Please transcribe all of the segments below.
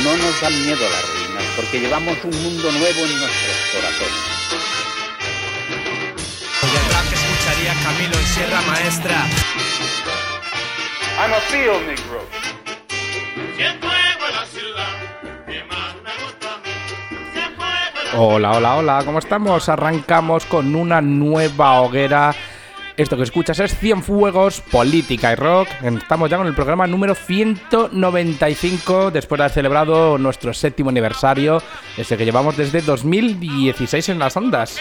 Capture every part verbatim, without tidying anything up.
No nos dan miedo las ruinas, porque llevamos un mundo nuevo en nuestros corazones. Y el rap que escucharía Camilo en Sierra Maestra. I'm a field negro. Hola, hola, hola, ¿cómo estamos? Arrancamos con una nueva hoguera. Esto que escuchas es Cienfuegos, Política y Rock. Estamos ya con el programa número ciento noventa y cinco, después de haber celebrado nuestro séptimo aniversario, ese que llevamos desde dos mil dieciséis en las ondas.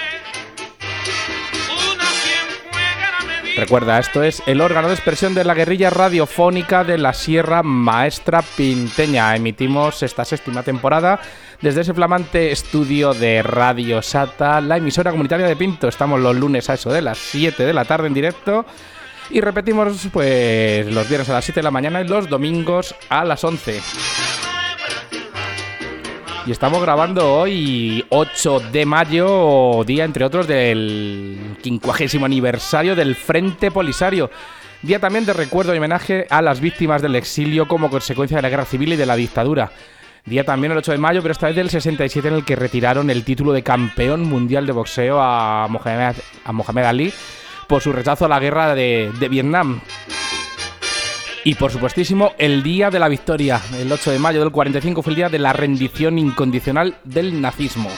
Recuerda, esto es el órgano de expresión de la guerrilla radiofónica de la Sierra Maestra Pinteña. Emitimos esta séptima temporada desde ese flamante estudio de Radio Sata, la emisora comunitaria de Pinto. Estamos los lunes a eso de las siete de la tarde en directo y repetimos pues los viernes a las siete de la mañana y los domingos a las once. Y estamos grabando hoy ocho de mayo, día entre otros del quincuagésimo aniversario del Frente Polisario. Día también de recuerdo y homenaje a las víctimas del exilio como consecuencia de la guerra civil y de la dictadura. Día también el ocho de mayo, pero esta vez del sesenta y siete, en el que retiraron el título de campeón mundial de boxeo a Mohamed, a Mohamed Ali por su rechazo a la guerra de, de Vietnam. Y por supuestísimo, el día de la victoria, el ocho de mayo del cuarenta y cinco, fue el día de la rendición incondicional del nazismo.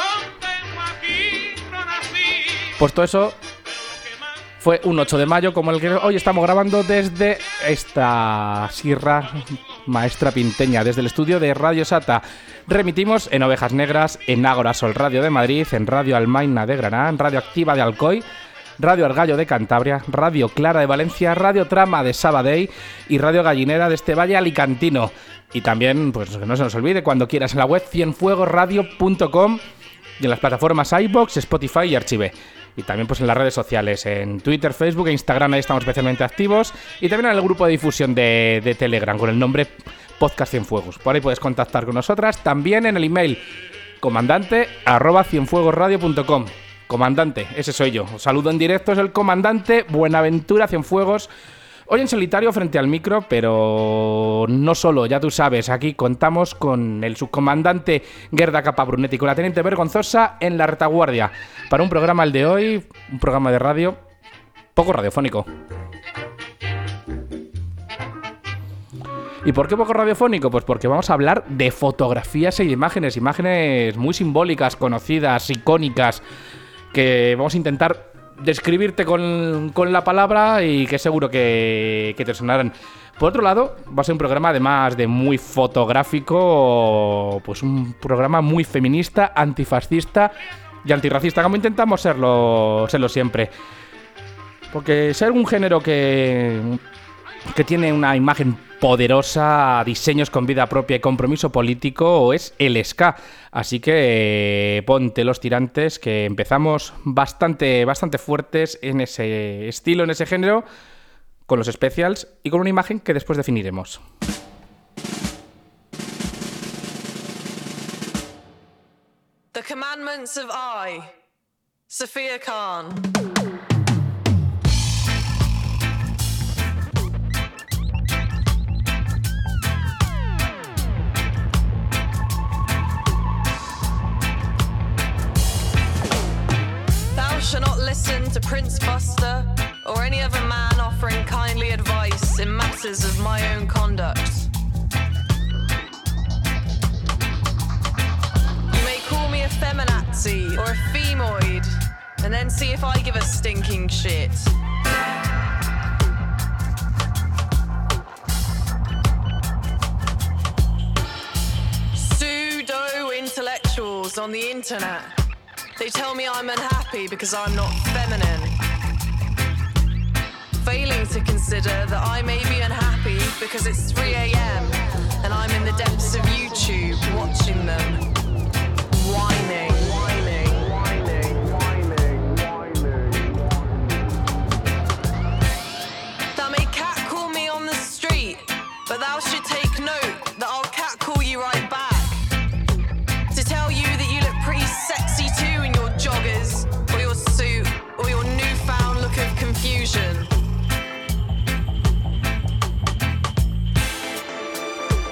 Pues todo eso fue un ocho de mayo como el que hoy estamos grabando desde esta Sierra Maestra Pinteña, desde el estudio de Radio Sata. Remitimos en Ovejas Negras, en Ágora Sol Radio de Madrid, en Radio Almaina de Granada, en Radio Activa de Alcoy, Radio El Gallo de Cantabria, Radio Clara de Valencia, Radio Trama de Sabadell y Radio Gallinera de este valle alicantino. Y también, pues que no se nos olvide, cuando quieras en la web cienfuegos radio punto com y en las plataformas iVoox, Spotify y Archive. Y también pues en las redes sociales, en Twitter, Facebook e Instagram, ahí estamos especialmente activos. Y también en el grupo de difusión de, de Telegram con el nombre Podcast Cienfuegos. Por ahí puedes contactar con nosotras. También en el email comandante arroba cienfuegos radio punto com. Comandante, ese soy yo. Os saludo en directo, es el comandante Buenaventura Cienfuegos. Hoy en solitario frente al micro, pero no solo, ya tú sabes, aquí contamos con el subcomandante Gerda Capabrunetti y con la teniente Vergonzosa en la retaguardia para un programa, el de hoy, un programa de radio poco radiofónico. ¿Y por qué poco radiofónico? Pues porque vamos a hablar de fotografías e imágenes, imágenes muy simbólicas, conocidas, icónicas, que vamos a intentar describirte con, con la palabra y que seguro que, que te sonarán. Por otro lado, va a ser un programa además de muy fotográfico, pues un programa muy feminista, antifascista y antirracista, como intentamos serlo, serlo siempre. Porque si hay algún género que, que tiene una imagen poderosa, diseños con vida propia y compromiso político, es el ska. Así que eh, ponte los tirantes, que empezamos bastante, bastante fuertes en ese estilo, en ese género, con los specials y con una imagen que después definiremos. The Commandments of I, Sophia Khan. Shall not listen to Prince Buster or any other man offering kindly advice in matters of my own conduct. You may call me a feminazi or a femoid, and then see if I give a stinking shit. Pseudo-intellectuals on the internet. They tell me I'm unhappy because I'm not feminine, failing to consider that I may be unhappy because it's three a.m. and I'm in the depths of YouTube watching them whining. whining, whining, whining, whining. Thou may catcall me on the street, but thou should take note that I'll catcall you right back to tell you that you look pretty sexy too in your joggers or your suit or your newfound look of confusion.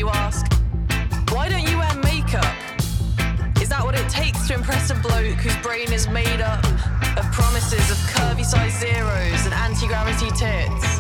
you ask, why don't you wear makeup? Is that what it takes to impress a bloke whose brain is made up of promises of curvy size zeros and anti-gravity tits?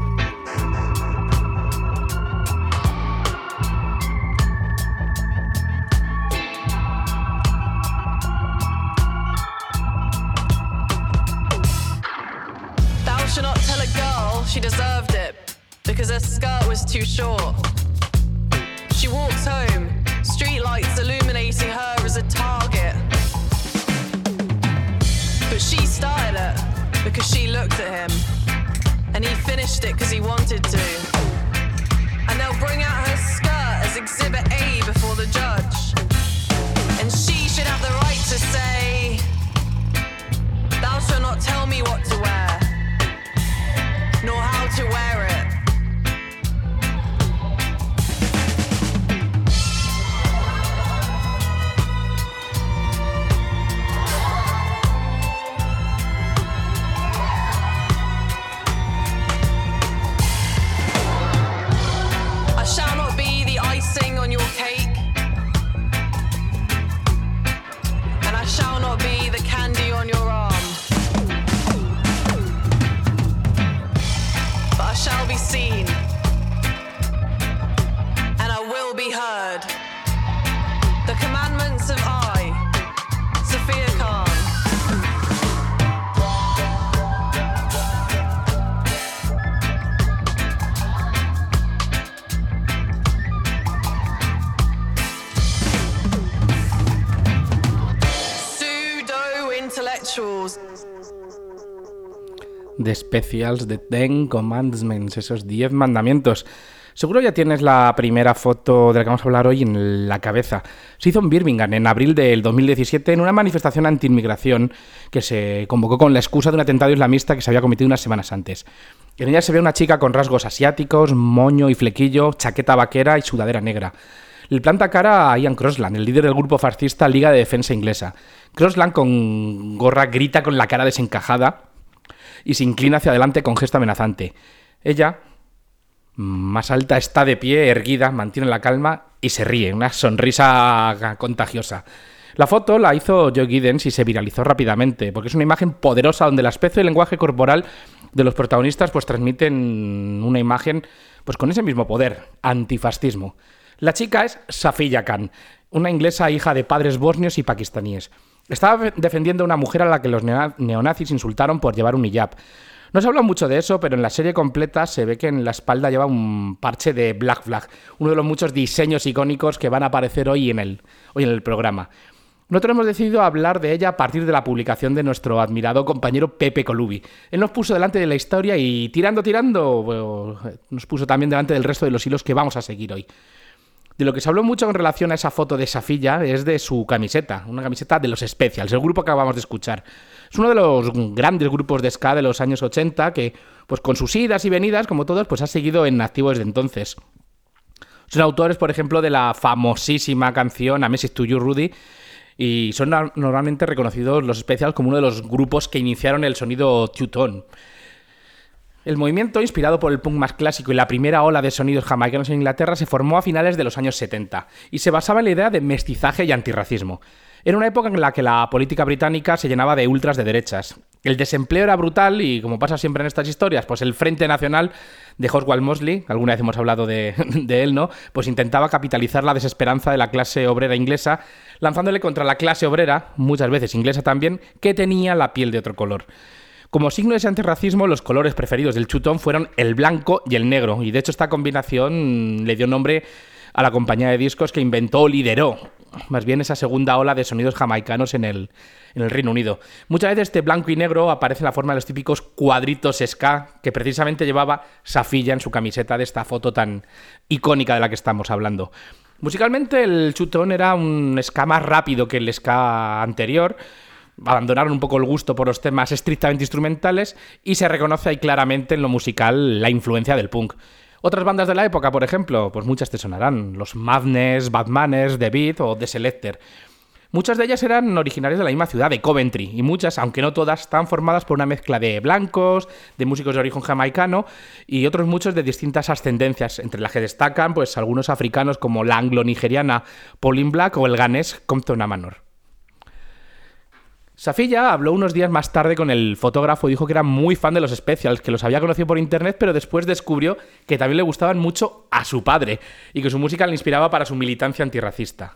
Thou shalt not tell a girl she deserved it because her skirt was too short. She walks home, streetlights illuminating her as a target. But she started it because she looked at him, and he finished it because he wanted to. And they'll bring out her skirt as Exhibit A before the judge, and she should have the right to say, thou shalt not tell me what to wear, nor how to wear it. On your cake, and I shall not be the candy on your arm, but I shall be seen, and I will be heard. The commandments of I, Sophia Khan. The Specials, The Ten Commandments, esos diez mandamientos. Seguro ya tienes la primera foto de la que vamos a hablar hoy en la cabeza. Se hizo en Birmingham en abril del dos mil diecisiete en una manifestación anti-inmigración que se convocó con la excusa de un atentado islamista que se había cometido unas semanas antes. En ella se ve una chica con rasgos asiáticos, moño y flequillo, chaqueta vaquera y sudadera negra. Le planta cara a Ian Crossland, el líder del grupo fascista Liga de Defensa Inglesa. Crossland, con gorra, grita con la cara desencajada y se inclina hacia adelante con gesto amenazante. Ella, más alta, está de pie, erguida, mantiene la calma y se ríe, una sonrisa contagiosa. La foto la hizo Joe Giddens y se viralizó rápidamente, porque es una imagen poderosa donde el aspecto y el lenguaje corporal de los protagonistas pues transmiten una imagen pues con ese mismo poder, antifascismo. La chica es Safiya Khan, una inglesa hija de padres bosnios y pakistaníes. Estaba defendiendo a una mujer a la que los neonazis insultaron por llevar un hijab. No se habla mucho de eso, pero en la serie completa se ve que en la espalda lleva un parche de Black Flag, uno de los muchos diseños icónicos que van a aparecer hoy en el, hoy en el programa. Nosotros hemos decidido hablar de ella a partir de la publicación de nuestro admirado compañero Pepe Colubi. Él nos puso delante de la historia y tirando, tirando, bueno, nos puso también delante del resto de los hilos que vamos a seguir hoy. De lo que se habló mucho en relación a esa foto de Safiya es de su camiseta, una camiseta de los Specials, el grupo que acabamos de escuchar. Es uno de los grandes grupos de ska de los años ochenta que, pues con sus idas y venidas, como todos, pues ha seguido en activo desde entonces. Son autores, por ejemplo, de la famosísima canción A Message to You, Rudy, y son normalmente reconocidos los Specials como uno de los grupos que iniciaron el sonido two-tone. El movimiento, inspirado por el punk más clásico y la primera ola de sonidos jamaicanos en Inglaterra, se formó a finales de los años setenta y se basaba en la idea de mestizaje y antirracismo. Era una época en la que la política británica se llenaba de ultras de derechas. El desempleo era brutal y, como pasa siempre en estas historias, pues el Frente Nacional de Oswald Mosley, alguna vez hemos hablado de, de él, ¿no? Pues intentaba capitalizar la desesperanza de la clase obrera inglesa, lanzándole contra la clase obrera, muchas veces inglesa también, que tenía la piel de otro color. Como signo de ese antirracismo, los colores preferidos del two-tone fueron el blanco y el negro, y de hecho esta combinación le dio nombre a la compañía de discos que inventó o lideró más bien esa segunda ola de sonidos jamaicanos en el, en el Reino Unido. Muchas veces este blanco y negro aparece en la forma de los típicos cuadritos ska que precisamente llevaba Safiya en su camiseta de esta foto tan icónica de la que estamos hablando. Musicalmente el two-tone era un ska más rápido que el ska anterior. Abandonaron un poco el gusto por los temas estrictamente instrumentales y se reconoce ahí claramente en lo musical la influencia del punk. Otras bandas de la época, por ejemplo, pues muchas te sonarán. Los Madness, Bad Manners, The Beat o The Selecter. Muchas de ellas eran originarias de la misma ciudad, de Coventry, y muchas, aunque no todas, están formadas por una mezcla de blancos, de músicos de origen jamaicano y otros muchos de distintas ascendencias, entre las que destacan pues algunos africanos como la anglo-nigeriana Pauline Black o el ganés Compton Amanor. Safiya habló unos días más tarde con el fotógrafo y dijo que era muy fan de los Specials, que los había conocido por internet, pero después descubrió que también le gustaban mucho a su padre y que su música le inspiraba para su militancia antirracista.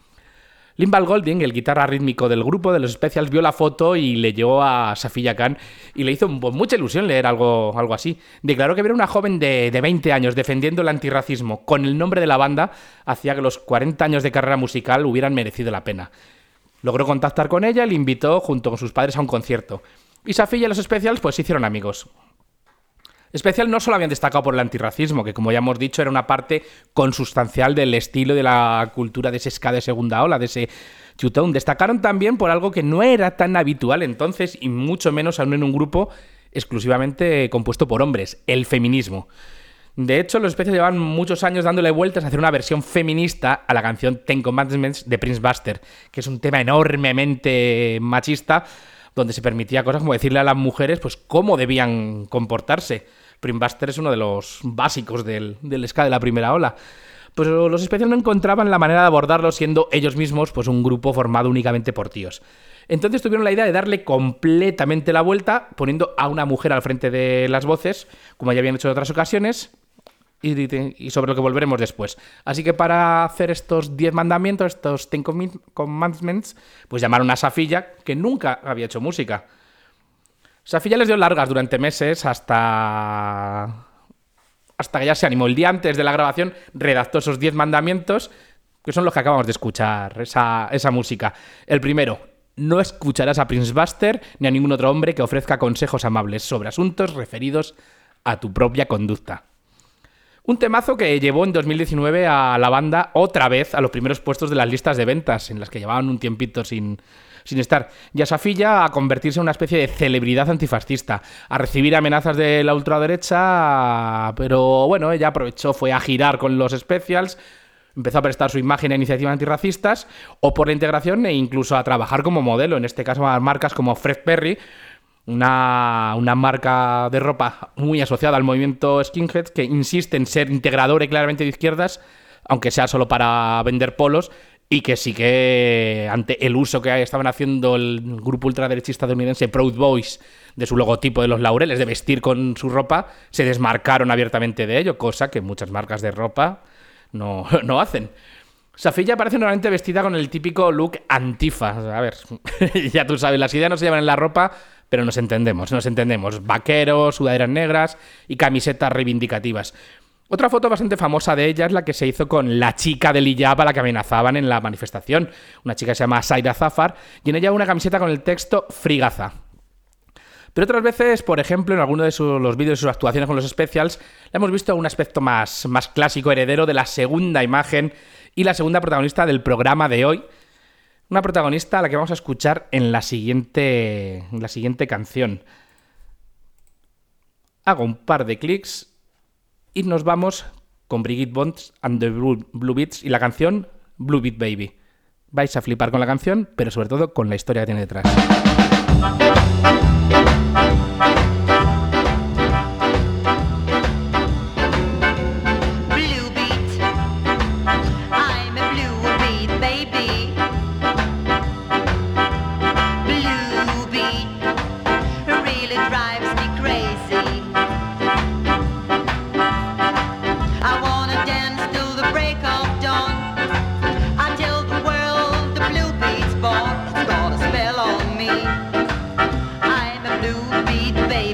Limbal Golding, el guitarra rítmico del grupo de los Specials, vio la foto y leyó a Safiya Khan y le hizo mucha ilusión leer algo, algo así. Declaró que ver a una joven de, de veinte años defendiendo el antirracismo con el nombre de la banda hacía que los cuarenta años de carrera musical hubieran merecido la pena. Logró contactar con ella y le invitó junto con sus padres a un concierto. Y Safiya y los Specials pues se hicieron amigos. Special no solo habían destacado por el antirracismo, que como ya hemos dicho era una parte consustancial del estilo y de la cultura de ese ska de segunda ola, de ese chutón. Destacaron también por algo que no era tan habitual entonces y mucho menos aún en un grupo exclusivamente compuesto por hombres, el feminismo. De hecho, los Specials llevan muchos años dándole vueltas a hacer una versión feminista a la canción Ten Commandments de Prince Buster, que es un tema enormemente machista, donde se permitía cosas como decirle a las mujeres pues cómo debían comportarse. Prince Buster es uno de los básicos del, del ska de la primera ola. Pues los Specials no encontraban la manera de abordarlo siendo ellos mismos pues un grupo formado únicamente por tíos. Entonces tuvieron la idea de darle completamente la vuelta, poniendo a una mujer al frente de las voces, como ya habían hecho en otras ocasiones, y, y sobre lo que volveremos después. Así que para hacer estos diez mandamientos, estos Ten Commandments, pues llamaron a Safiya, que nunca había hecho música. Safiya les dio largas durante meses hasta... hasta que ya se animó. El día antes de la grabación redactó esos diez mandamientos, que son los que acabamos de escuchar, esa, esa música. El primero: no escucharás a Prince Buster ni a ningún otro hombre que ofrezca consejos amables sobre asuntos referidos a tu propia conducta. Un temazo que llevó en dos mil diecinueve a la banda otra vez a los primeros puestos de las listas de ventas, en las que llevaban un tiempito sin, sin estar. Y a Safiya a convertirse en una especie de celebridad antifascista, a recibir amenazas de la ultraderecha, pero bueno, ella aprovechó, fue a girar con los Specials, empezó a prestar su imagen a iniciativas antirracistas o por la integración e incluso a trabajar como modelo, en este caso a marcas como Fred Perry, Una, una marca de ropa muy asociada al movimiento skinhead, que insiste en ser integradora y claramente de izquierdas, aunque sea solo para vender polos, y que sí que ante el uso que estaban haciendo el grupo ultraderechista estadounidense Proud Boys de su logotipo de los laureles, de vestir con su ropa, se desmarcaron abiertamente de ello, cosa que muchas marcas de ropa no, no hacen. Safiya aparece normalmente vestida con el típico look antifa. A ver, ya tú sabes, las ideas no se llevan en la ropa, pero nos entendemos, nos entendemos. Vaqueros, sudaderas negras y camisetas reivindicativas. Otra foto bastante famosa de ella es la que se hizo con la chica del hijab a la que amenazaban en la manifestación. Una chica que se llama Zaira Zafar, y en ella una camiseta con el texto Free Gaza. Pero otras veces, por ejemplo, en alguno de sus, los vídeos de sus actuaciones con los Specials, le hemos visto un aspecto más, más clásico, heredero de la segunda imagen y la segunda protagonista del programa de hoy. Una protagonista a la que vamos a escuchar en la siguiente, en la siguiente canción. Hago un par de clics y nos vamos con Brigitte Bonds and the Blue, Blue Beats y la canción Blue Beat Baby. Vais a flipar con la canción, pero sobre todo con la historia que tiene detrás. Baby.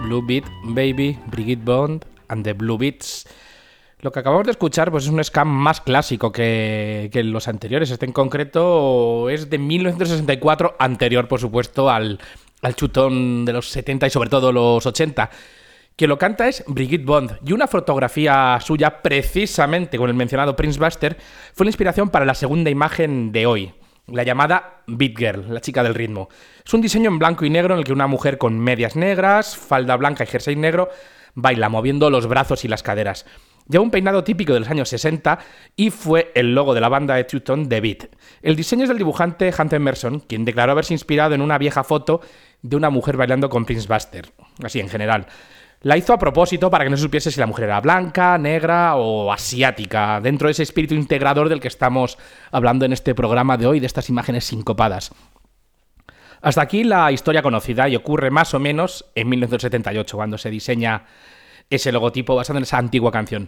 Blue Beat Baby, Brigitte Bond and the Blue Beats. Lo que acabamos de escuchar pues es un ska más clásico que, que los anteriores. Este en concreto es de mil novecientos sesenta y cuatro, anterior por supuesto al, al chutón de los setenta y sobre todo los ochenta. Quien lo canta es Brigitte Bond, y una fotografía suya, precisamente con el mencionado Prince Buster, fue la inspiración para la segunda imagen de hoy, la llamada Beat Girl, la chica del ritmo. Es un diseño en blanco y negro en el que una mujer con medias negras, falda blanca y jersey negro baila moviendo los brazos y las caderas. Lleva un peinado típico de los años sesenta y fue el logo de la banda de Teuton The Beat. El diseño es del dibujante Hunter Emerson, quien declaró haberse inspirado en una vieja foto de una mujer bailando con Prince Buster, así en general. La hizo a propósito para que no se supiese si la mujer era blanca, negra o asiática, dentro de ese espíritu integrador del que estamos hablando en este programa de hoy, de estas imágenes sincopadas. Hasta aquí la historia conocida, y ocurre más o menos en mil novecientos setenta y ocho, cuando se diseña ese logotipo basado en esa antigua canción.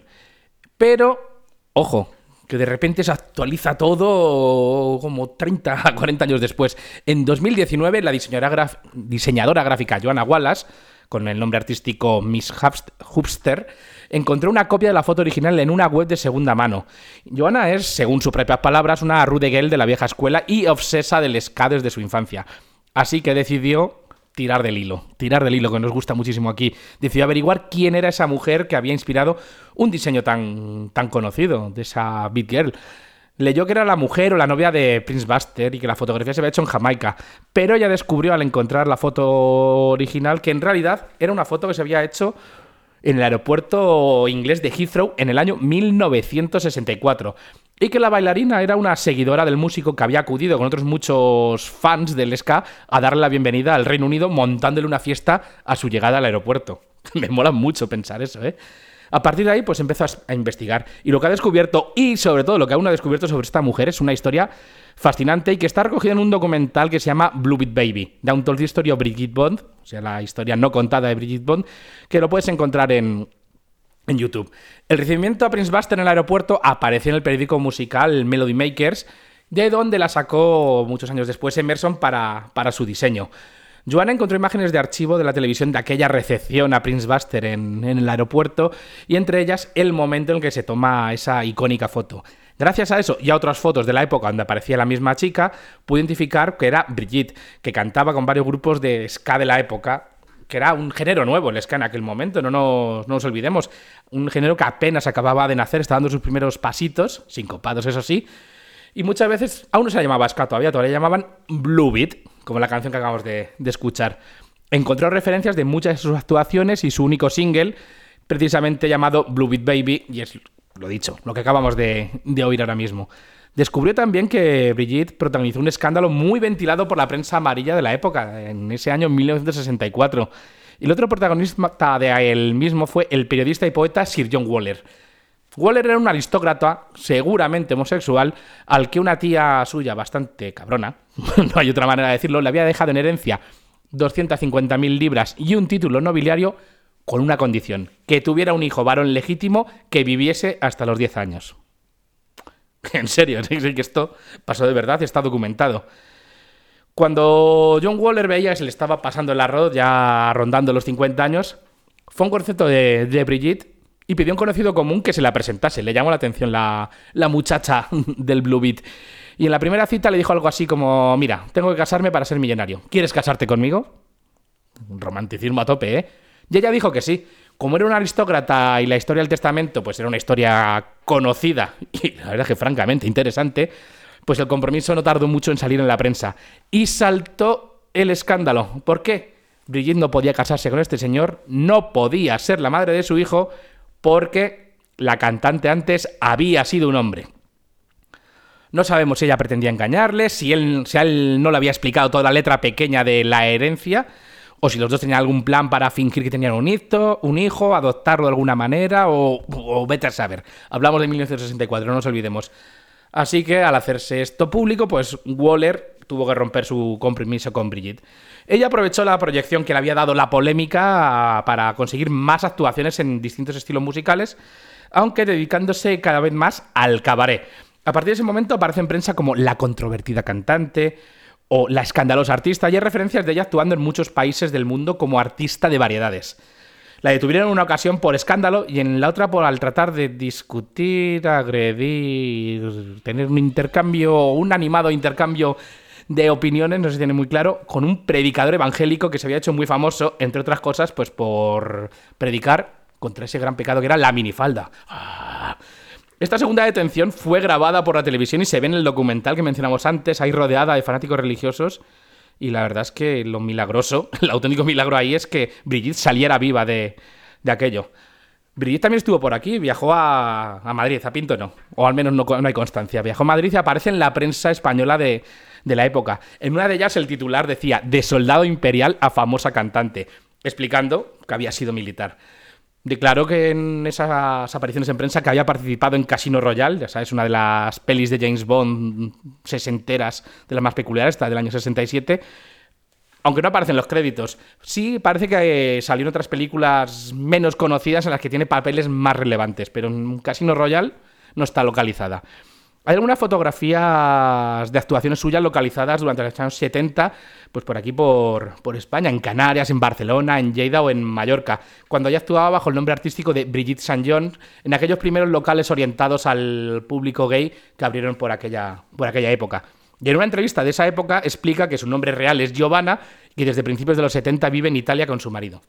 Pero, ojo, que de repente se actualiza todo como treinta a cuarenta años después. En dos mil diecinueve, la diseñadora, graf- diseñadora gráfica Joanna Wallace, con el nombre artístico Miss Hubster, encontró una copia de la foto original en una web de segunda mano. Joanna es, según sus propias palabras, una rude girl de la vieja escuela y obsesa del ska desde su infancia. Así que decidió tirar del hilo, tirar del hilo, que nos gusta muchísimo aquí. Decidió averiguar quién era esa mujer que había inspirado un diseño tan, tan conocido de esa Beat Girl. Leyó que era la mujer o la novia de Prince Buster y que la fotografía se había hecho en Jamaica, pero ella descubrió al encontrar la foto original que en realidad era una foto que se había hecho en el aeropuerto inglés de Heathrow en el año mil novecientos sesenta y cuatro, y que la bailarina era una seguidora del músico que había acudido con otros muchos fans del ska a darle la bienvenida al Reino Unido, montándole una fiesta a su llegada al aeropuerto. Me mola mucho pensar eso, ¿eh? A partir de ahí, pues empezó a investigar. Y lo que ha descubierto, y sobre todo lo que aún ha descubierto sobre esta mujer, es una historia fascinante y que está recogida en un documental que se llama Blue Beat Baby, The Untold History of Brigitte Bond, o sea, la historia no contada de Brigitte Bond, que lo puedes encontrar en, en YouTube. El recibimiento a Prince Buster en el aeropuerto apareció en el periódico musical Melody Makers, de donde la sacó muchos años después Emerson para, para su diseño. Joanna encontró imágenes de archivo de la televisión de aquella recepción a Prince Buster en, en el aeropuerto, y entre ellas el momento en el que se toma esa icónica foto. Gracias a eso y a otras fotos de la época donde aparecía la misma chica, pude identificar que era Brigitte, que cantaba con varios grupos de ska de la época, que era un género nuevo el ska en aquel momento, no nos, no nos olvidemos. Un género que apenas acababa de nacer, estaba dando sus primeros pasitos, sincopados eso sí, y muchas veces aún no se llamaba ska todavía, todavía llamaban Blue Beat, como la canción que acabamos de, de escuchar. Encontró referencias de muchas de sus actuaciones y su único single, precisamente llamado Blue Beat Baby, y es lo dicho, lo que acabamos de, de oír ahora mismo. Descubrió también que Brigitte protagonizó un escándalo muy ventilado por la prensa amarilla de la época, en ese año mil novecientos sesenta y cuatro. Y el otro protagonista de él mismo fue el periodista y poeta Sir John Waller. Waller era un aristócrata, seguramente homosexual, al que una tía suya bastante cabrona, no hay otra manera de decirlo, le había dejado en herencia doscientas cincuenta mil libras y un título nobiliario con una condición: que tuviera un hijo varón legítimo que viviese hasta los diez años. En serio, sí que esto pasó de verdad, está documentado. Cuando John Waller veía que se le estaba pasando el arroz, ya rondando los cincuenta años, fue a un concierto de, de Brigitte y pidió a un conocido común que se la presentase. Le llamó la atención la, la muchacha del Blue Beat. Y en la primera cita le dijo algo así como: mira, tengo que casarme para ser millonario. ¿Quieres casarte conmigo? Un romanticismo a tope, ¿eh? Y ella dijo que sí. Como era un aristócrata y la historia del testamento pues era una historia conocida y la verdad es que francamente interesante, pues el compromiso no tardó mucho en salir en la prensa. Y saltó el escándalo. ¿Por qué? Brigitte no podía casarse con este señor, no podía ser la madre de su hijo, porque la cantante antes había sido un hombre. No sabemos si ella pretendía engañarle, si, él, si a él no le había explicado toda la letra pequeña de la herencia, o si los dos tenían algún plan para fingir que tenían un hijo, un hijo, adoptarlo de alguna manera, o, o vete a saber. Hablamos de mil novecientos sesenta y cuatro, no nos olvidemos. Así que al hacerse esto público, pues Waller tuvo que romper su compromiso con Brigitte. Ella aprovechó la proyección que le había dado la polémica para conseguir más actuaciones en distintos estilos musicales, aunque dedicándose cada vez más al cabaret. A partir de ese momento aparece en prensa como la controvertida cantante, o La escandalosa artista, y hay referencias de ella actuando en muchos países del mundo como artista de variedades. La detuvieron en una ocasión por escándalo y en la otra por al tratar de discutir, agredir, tener un intercambio, un animado intercambio de opiniones, no se tiene muy claro, con un predicador evangélico que se había hecho muy famoso, entre otras cosas, pues por predicar contra ese gran pecado que era la minifalda. Ah. Esta segunda detención fue grabada por la televisión y se ve en el documental que mencionamos antes, ahí rodeada de fanáticos religiosos. Y la verdad es que lo milagroso, el auténtico milagro ahí es que Brigitte saliera viva de, de aquello. Brigitte también estuvo por aquí, viajó a, a Madrid, a Pinto no, o al menos no, no hay constancia. Viajó a Madrid y aparece en la prensa española de, de la época. En una de ellas el titular decía de soldado imperial a famosa cantante, explicando que había sido militar. Declaró que en esas apariciones en prensa que había participado en Casino Royale, ya sabes, una de las pelis de James Bond sesenteras, de las más peculiares, esta del año sesenta y siete, aunque no aparecen los créditos. Sí parece que salió en otras películas menos conocidas en las que tiene papeles más relevantes, pero en Casino Royale no está localizada. Hay algunas fotografías de actuaciones suyas localizadas durante los años setenta, pues por aquí, por, por España, en Canarias, en Barcelona, en Lleida o en Mallorca, cuando ella actuaba bajo el nombre artístico de Brigitte Saint John, en aquellos primeros locales orientados al público gay que abrieron por aquella, por aquella época. Y en una entrevista de esa época explica que su nombre real es Giovanna y que desde principios de los setenta vive en Italia con su marido.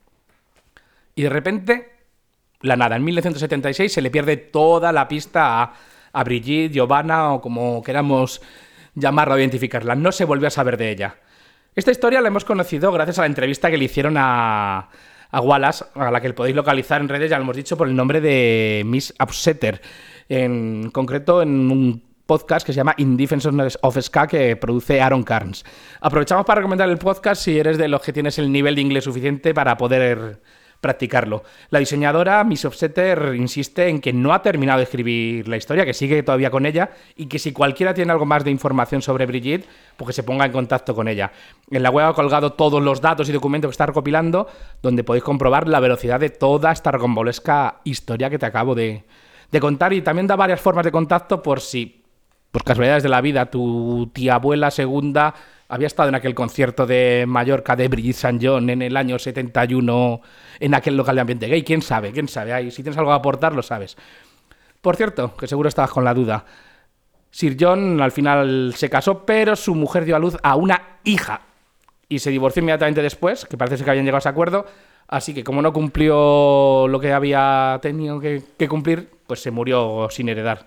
Y de repente, la nada, en mil novecientos setenta y seis se le pierde toda la pista a... a Brigitte, Giovanna o como queramos llamarla o identificarla. No se volvió a saber de ella. Esta historia la hemos conocido gracias a la entrevista que le hicieron a, a Wallace, a la que podéis localizar en redes, ya lo hemos dicho, por el nombre de Miss Upsetter. En concreto, en un podcast que se llama In Defense of Ska, que produce Aaron Carnes. Aprovechamos para recomendar el podcast si eres de los que tienes el nivel de inglés suficiente para poder practicarlo. La diseñadora, Miss Upsetter, insiste en que no ha terminado de escribir la historia, que sigue todavía con ella y que si cualquiera tiene algo más de información sobre Brigitte, pues que se ponga en contacto con ella. En la web ha colgado todos los datos y documentos que está recopilando, donde podéis comprobar la velocidad de toda esta rocambolesca historia que te acabo de, de contar, y también da varias formas de contacto por si, por casualidades de la vida, tu tía abuela segunda había estado en aquel concierto de Mallorca de Brigitte Saint John en el año setenta y uno en aquel local de ambiente gay. ¿Quién sabe? ¿Quién sabe? Ahí, si tienes algo a aportar, lo sabes. Por cierto, que seguro estabas con la duda. Sir John al final se casó, pero su mujer dio a luz a una hija y se divorció inmediatamente después, que parece que habían llegado a ese acuerdo. Así que como no cumplió lo que había tenido que, que cumplir, pues se murió sin heredar.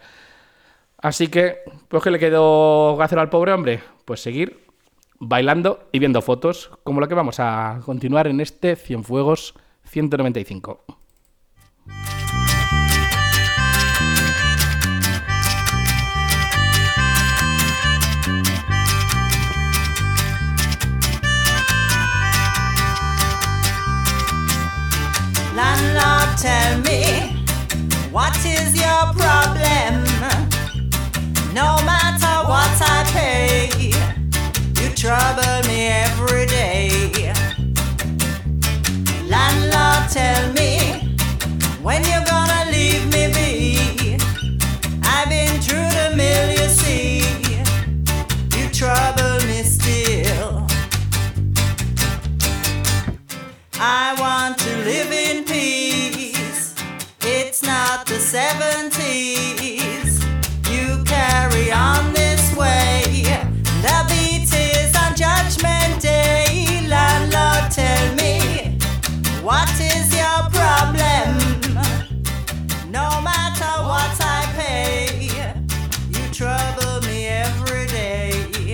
Así que, pues ¿qué le quedó hacer al pobre hombre? Pues seguir bailando y viendo fotos, como lo que vamos a continuar en este Cienfuegos ciento noventa y cinco. Landlord, tell me, what is your problem? No matter what I pay, you trouble me every day. Landlord, tell me, when you're gonna leave me be? I've been through the mill, you see. You trouble me still. I want to live in peace. It's not the seventies. You carry on this way. The beat is on Judgment Day. Landlord, tell me, what is your problem? No matter what I pay, you trouble me every day.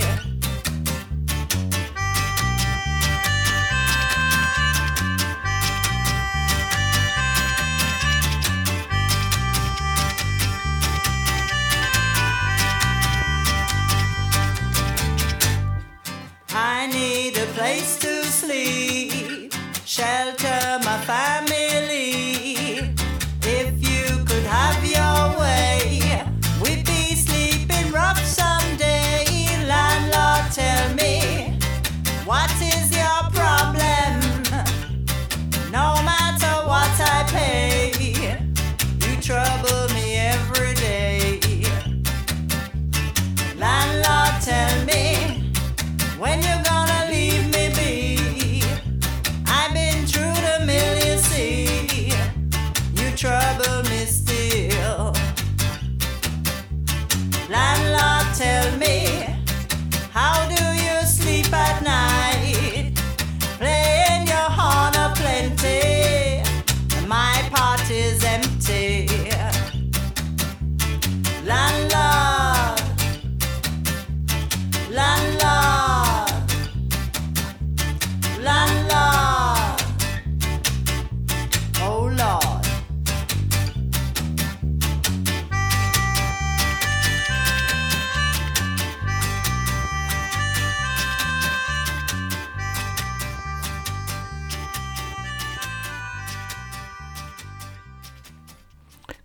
I need a place to sleep, shelter my family. If you could have your way, we'd be sleeping rough someday. Landlord, tell me, what is your problem? No matter what I pay, you trouble me every day. Landlord, tell me, when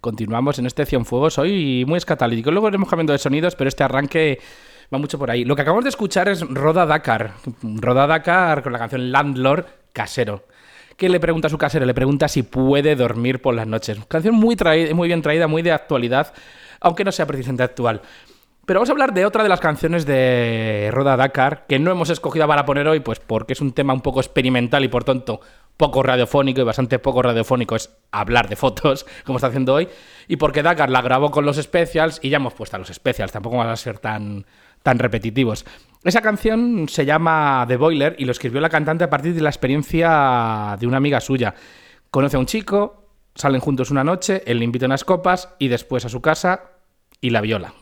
Continuamos en este Cienfuegos hoy muy escatalítico. Luego iremos cambiando de sonidos, pero este arranque va mucho por ahí. Lo que acabamos de escuchar es Rhoda Dakar. Rhoda Dakar con la canción Landlord, Casero. ¿Qué le pregunta a su casero? Le pregunta si puede dormir por las noches. Canción muy, traída, muy bien traída, muy de actualidad, aunque no sea precisamente actual. Pero vamos a hablar de otra de las canciones de Rhoda Dakar, que no hemos escogido para poner hoy, pues porque es un tema un poco experimental y por tanto poco radiofónico, y bastante poco radiofónico es hablar de fotos, como está haciendo hoy, y porque Dakar la grabó con los Specials y ya hemos puesto a los Specials, tampoco van a ser tan, tan repetitivos. Esa canción se llama The Boiler y lo escribió la cantante a partir de la experiencia de una amiga suya. Conoce a un chico, salen juntos una noche, él le invita unas copas y después a su casa y la viola.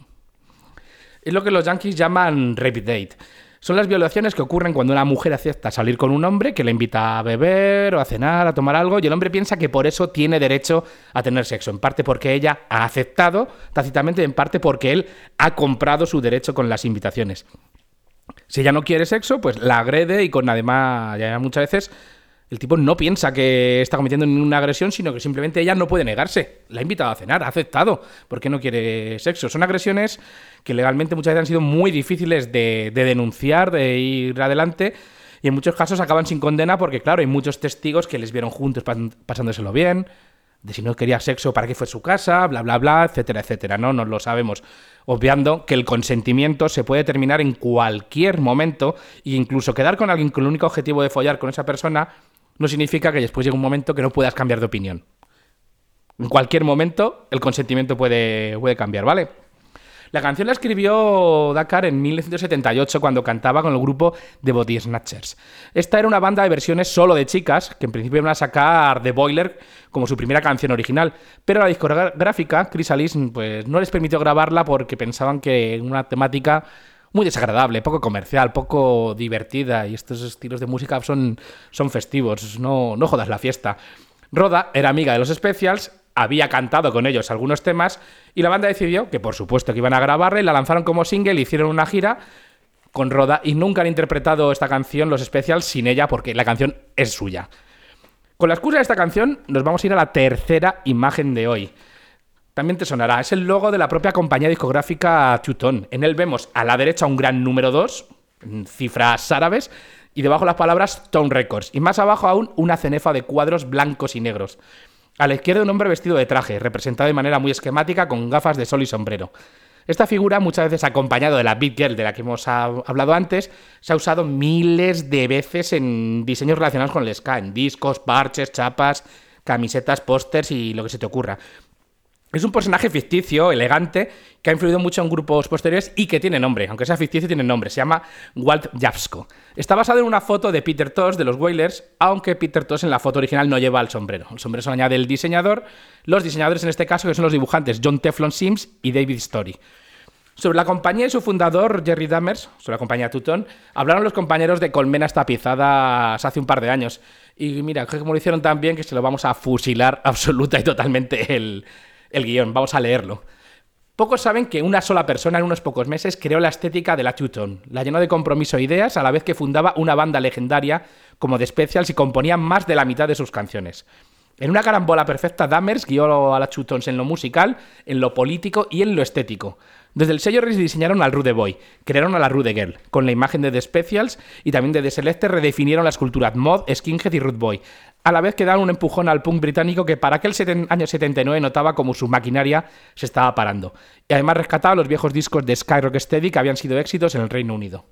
Es lo que los yankees llaman rape date. Son las violaciones que ocurren cuando una mujer acepta salir con un hombre que le invita a beber o a cenar, a tomar algo, y el hombre piensa que por eso tiene derecho a tener sexo, en parte porque ella ha aceptado tácitamente, en parte porque él ha comprado su derecho con las invitaciones. Si ella no quiere sexo, pues la agrede y con además, ya muchas veces, el tipo no piensa que está cometiendo ninguna agresión, sino que simplemente ella no puede negarse. La ha invitado a cenar, ha aceptado, porque no quiere sexo. Son agresiones que legalmente muchas veces han sido muy difíciles de, de denunciar, de ir adelante, y en muchos casos acaban sin condena porque, claro, hay muchos testigos que les vieron juntos pasándoselo bien, de si no quería sexo, para qué fue su casa, bla, bla, bla, etcétera, etcétera. No, no lo sabemos. Obviando que el consentimiento se puede terminar en cualquier momento e incluso quedar con alguien con el único objetivo de follar con esa persona no significa que después llegue un momento que no puedas cambiar de opinión. En cualquier momento el consentimiento puede, puede cambiar, ¿vale? La canción la escribió Dakar en mil novecientos setenta y ocho cuando cantaba con el grupo The Body Snatchers. Esta era una banda de versiones solo de chicas que en principio iban a sacar The Boiler como su primera canción original, pero la discográfica Chrysalis pues, no les permitió grabarla porque pensaban que era una temática muy desagradable, poco comercial, poco divertida, y estos estilos de música son, son festivos, no, no jodas la fiesta. Rhoda era amiga de los Specials, había cantado con ellos algunos temas y la banda decidió que por supuesto que iban a grabarla y la lanzaron como single, hicieron una gira con Rhoda y nunca han interpretado esta canción los Specials sin ella porque la canción es suya. Con la excusa de esta canción nos vamos a ir a la tercera imagen de hoy. También te sonará, es el logo de la propia compañía discográfica Two-Tone. En él vemos a la derecha un gran número dos, en cifras árabes, y debajo las palabras Tone Records, y más abajo aún una cenefa de cuadros blancos y negros. A la izquierda un hombre vestido de traje, representado de manera muy esquemática con gafas de sol y sombrero. Esta figura, muchas veces acompañado de la Beat Girl de la que hemos hablado antes, se ha usado miles de veces en diseños relacionados con el ska, en discos, parches, chapas, camisetas, pósters y lo que se te ocurra. Es un personaje ficticio, elegante, que ha influido mucho en grupos posteriores y que tiene nombre, aunque sea ficticio tiene nombre, se llama Walt Japsko. Está basado en una foto de Peter Tosh de los Wailers, aunque Peter Tosh en la foto original no lleva el sombrero. El sombrero se lo añade el diseñador, los diseñadores en este caso que son los dibujantes John Teflon Sims y David Story. Sobre la compañía y su fundador, Jerry Dammers, sobre la compañía Two-Tone, hablaron los compañeros de Colmenas Tapizadas hace un par de años. Y mira, como lo hicieron tan bien que se lo vamos a fusilar absoluta y totalmente el... el guión, vamos a leerlo. Pocos saben que una sola persona en unos pocos meses creó la estética de la Two-Tone, la llenó de compromiso e ideas a la vez que fundaba una banda legendaria como The Specials y componía más de la mitad de sus canciones. En una carambola perfecta, Dammers guió a la Two-Tones en lo musical, en lo político y en lo estético. Desde el sello rediseñaron al Rude Boy, crearon a la Rude Girl, con la imagen de The Specials y también de The Selected redefinieron la escultura mod, skinhead y Rude Boy, a la vez que daban un empujón al punk británico que para aquel seten- año setenta y nueve notaba como su maquinaria se estaba parando. Y además rescataba los viejos discos de Sky Rocksteady que habían sido éxitos en el Reino Unido.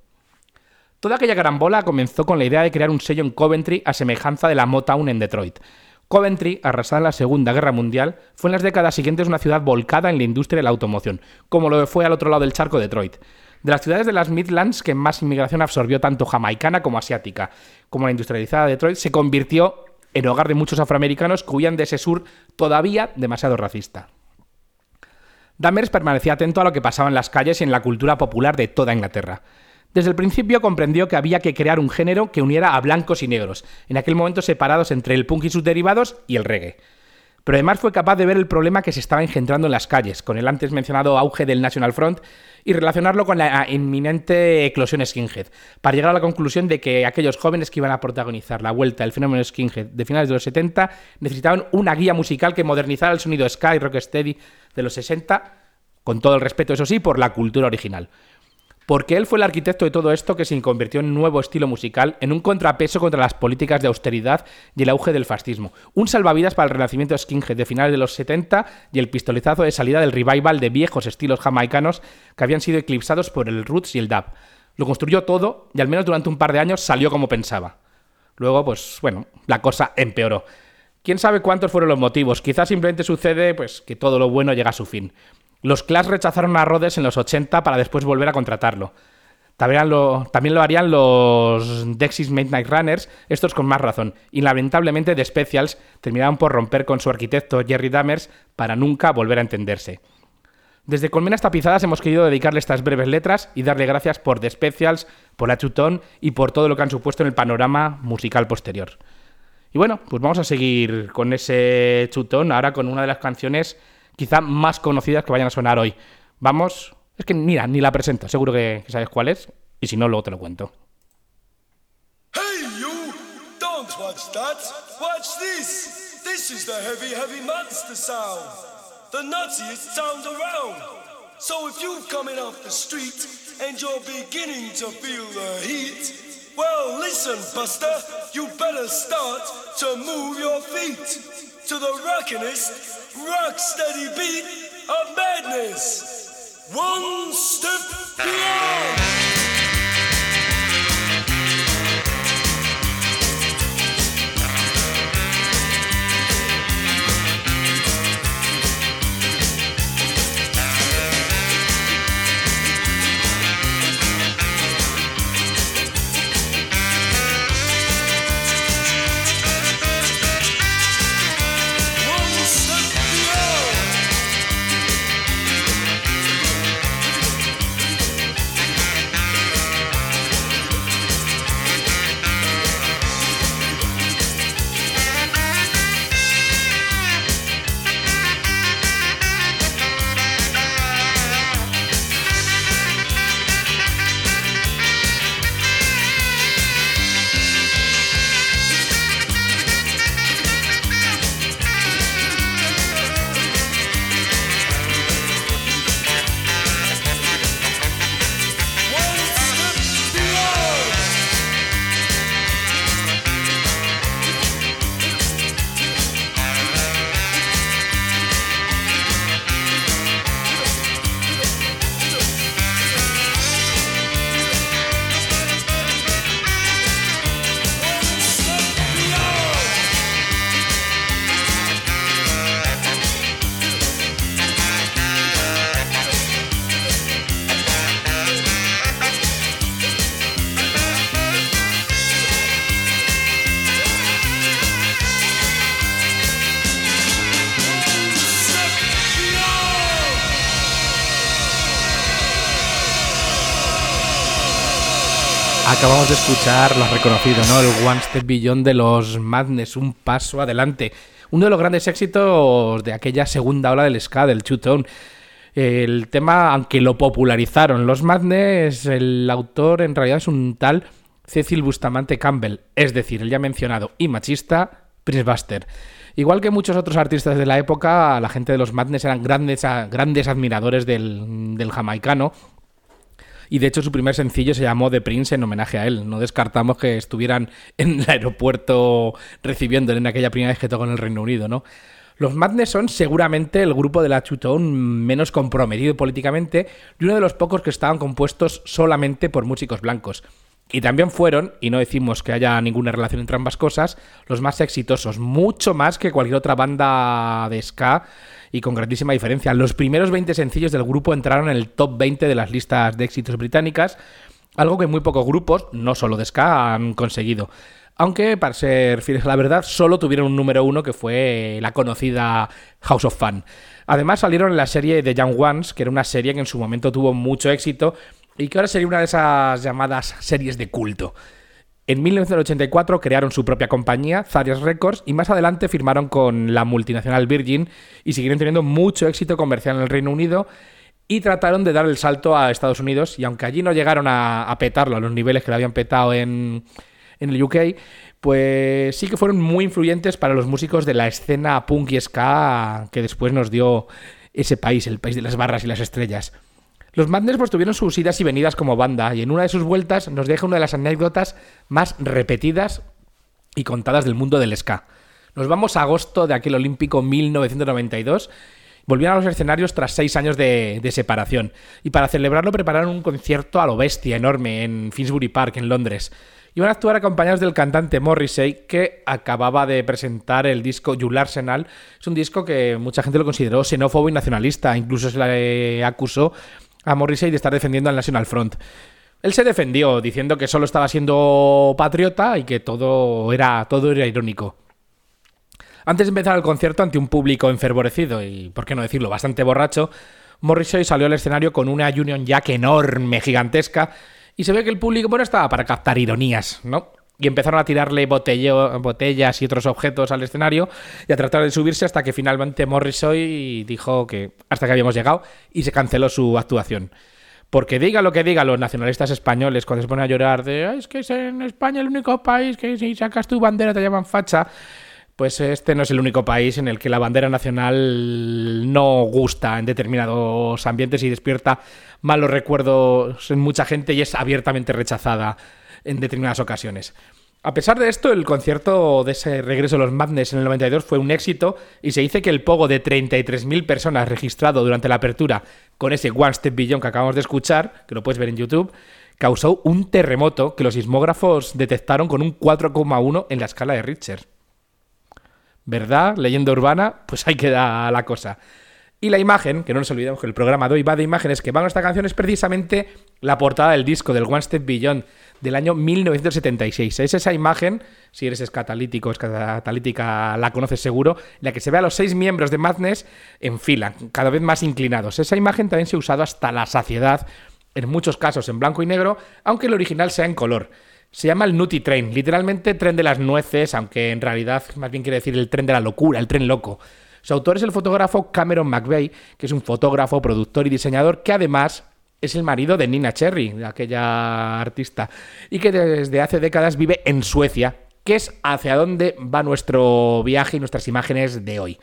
Toda aquella carambola comenzó con la idea de crear un sello en Coventry a semejanza de la Motown en Detroit. Coventry, arrasada en la Segunda Guerra Mundial, fue en las décadas siguientes una ciudad volcada en la industria de la automoción, como lo fue al otro lado del charco Detroit. De las ciudades de las Midlands que más inmigración absorbió tanto jamaicana como asiática, como la industrializada Detroit, se convirtió en hogar de muchos afroamericanos que huían de ese sur todavía demasiado racista. Dammers permanecía atento a lo que pasaba en las calles y en la cultura popular de toda Inglaterra. Desde el principio comprendió que había que crear un género que uniera a blancos y negros, en aquel momento separados entre el punk y sus derivados y el reggae. pero además fue capaz de ver el problema que se estaba engendrando en las calles, con el antes mencionado auge del National Front, y relacionarlo con la inminente eclosión skinhead, para llegar a la conclusión de que aquellos jóvenes que iban a protagonizar la vuelta del fenómeno skinhead de finales de los setenta necesitaban una guía musical que modernizara el sonido ska y rocksteady de los sesenta, con todo el respeto, eso sí, por la cultura original. Porque él fue el arquitecto de todo esto que se convirtió en un nuevo estilo musical, en un contrapeso contra las políticas de austeridad y el auge del fascismo. Un salvavidas para el renacimiento skinhead de finales de los setenta y el pistoletazo de salida del revival de viejos estilos jamaicanos que habían sido eclipsados por el roots y el dub. Lo construyó todo y al menos durante un par de años salió como pensaba. Luego, pues bueno, la cosa empeoró. ¿Quién sabe cuántos fueron los motivos? Quizás simplemente sucede pues, que todo lo bueno llega a su fin. Los Clash rechazaron a Rhodes en los ochenta para después volver a contratarlo. También lo, también lo harían los Dexys Midnight Runners, estos con más razón. Y lamentablemente The Specials terminaron por romper con su arquitecto Jerry Dammers para nunca volver a entenderse. Desde Colmenas Tapizadas hemos querido dedicarle estas breves letras y darle gracias por The Specials, por la Chutón y por todo lo que han supuesto en el panorama musical posterior. Y bueno, pues vamos a seguir con ese Chutón, ahora con una de las canciones quizá más conocidas que vayan a sonar hoy. Vamos, es que mira, ni la presento, seguro que, que sabes cuál es, y si no, luego te lo cuento. Hey you, don't watch that, watch this. This is the heavy, heavy monster sound, the nuttiest sound around. So if you're coming off the street and you're beginning to feel the heat, well listen Buster, you better start to move your feet to the rockinest, rock steady beat of madness. One step beyond. Acabamos de escuchar, lo has reconocido, ¿no? El One Step Beyond de los Madness, un paso adelante. Uno de los grandes éxitos de aquella segunda ola del ska, del Two-Tone. El tema, aunque lo popularizaron los Madness, el autor en realidad es un tal Cecil Bustamante Campbell, es decir, el ya mencionado y machista Prince Buster. Igual que muchos otros artistas de la época, la gente de los Madness eran grandes, grandes admiradores del, del jamaicano. Y de hecho su primer sencillo se llamó The Prince en homenaje a él. No descartamos que estuvieran en el aeropuerto recibiéndole en aquella primera vez que tocó en el Reino Unido, ¿no? Los Madness son seguramente el grupo de la Two-Tone menos comprometido políticamente y uno de los pocos que estaban compuestos solamente por músicos blancos. Y también fueron, y no decimos que haya ninguna relación entre ambas cosas, los más exitosos, mucho más que cualquier otra banda de ska y con grandísima diferencia. Los primeros veinte sencillos del grupo entraron en el top veinte de las listas de éxitos británicas, algo que muy pocos grupos, no solo de ska, han conseguido. Aunque, para ser fieles a la verdad, solo tuvieron un número uno que fue la conocida House of Fun. Además salieron en la serie The Young Ones, que era una serie que en su momento tuvo mucho éxito y que ahora sería una de esas llamadas series de culto. En mil novecientos ochenta y cuatro crearon su propia compañía, Zarias Records, y más adelante firmaron con la multinacional Virgin y siguieron teniendo mucho éxito comercial en el Reino Unido y trataron de dar el salto a Estados Unidos, y aunque allí no llegaron a, a petarlo a los niveles que lo habían petado en, en el U K, pues sí que fueron muy influyentes para los músicos de la escena punk y ska que después nos dio ese país, el país de las barras y las estrellas. Los Madness pues tuvieron sus idas y venidas como banda, y en una de sus vueltas nos deja una de las anécdotas más repetidas y contadas del mundo del ska. Nos vamos a agosto de aquel olímpico mil novecientos noventa y dos, volvieron a los escenarios tras seis años de, de separación, y para celebrarlo prepararon un concierto a lo bestia, enorme, en Finsbury Park, en Londres. Iban a actuar acompañados del cantante Morrissey, que acababa de presentar el disco Your Arsenal. Es un disco que mucha gente lo consideró xenófobo y nacionalista, incluso se le acusó a Morrissey de estar defendiendo al National Front. Él se defendió diciendo que solo estaba siendo patriota y que todo era, todo era irónico. Antes de empezar el concierto, ante un público enfervorecido y, por qué no decirlo, bastante borracho, Morrissey salió al escenario con una Union Jack enorme, gigantesca, y se ve que el público, bueno, estaba para captar ironías, ¿no? Y empezaron a tirarle botello, botellas y otros objetos al escenario y a tratar de subirse, hasta que finalmente Morrissey dijo que hasta que habíamos llegado y se canceló su actuación. Porque diga lo que digan los nacionalistas españoles cuando se ponen a llorar de es que es en España el único país que si sacas tu bandera te llaman facha, pues este no es el único país en el que la bandera nacional no gusta en determinados ambientes y despierta malos recuerdos en mucha gente y es abiertamente rechazada en determinadas ocasiones. A pesar de esto, el concierto de ese regreso de los Madness en el noventa y dos fue un éxito, y se dice que el pogo de treinta y tres mil personas registrado durante la apertura con ese One Step Beyond que acabamos de escuchar, que lo puedes ver en YouTube, causó un terremoto que los sismógrafos detectaron con un cuatro coma uno en la escala de Richter. ¿Verdad? Leyenda urbana, pues ahí queda la cosa. Y la imagen, que no nos olvidemos que el programa de hoy va de imágenes que van a esta canción, es precisamente la portada del disco del One Step Beyond del año mil novecientos setenta y seis. Es esa imagen, si eres escatalítico o escatalítica la conoces seguro, en la que se ve a los seis miembros de Madness en fila, cada vez más inclinados. Esa imagen también se ha usado hasta la saciedad, en muchos casos en blanco y negro, aunque el original sea en color. Se llama el Nutty Train, literalmente tren de las nueces, aunque en realidad más bien quiere decir el tren de la locura, el tren loco. Su autor es el fotógrafo Cameron McVeigh, que es un fotógrafo, productor y diseñador que además es el marido de Nina Cherry, aquella artista, y que desde hace décadas vive en Suecia, que es hacia donde va nuestro viaje y nuestras imágenes de hoy.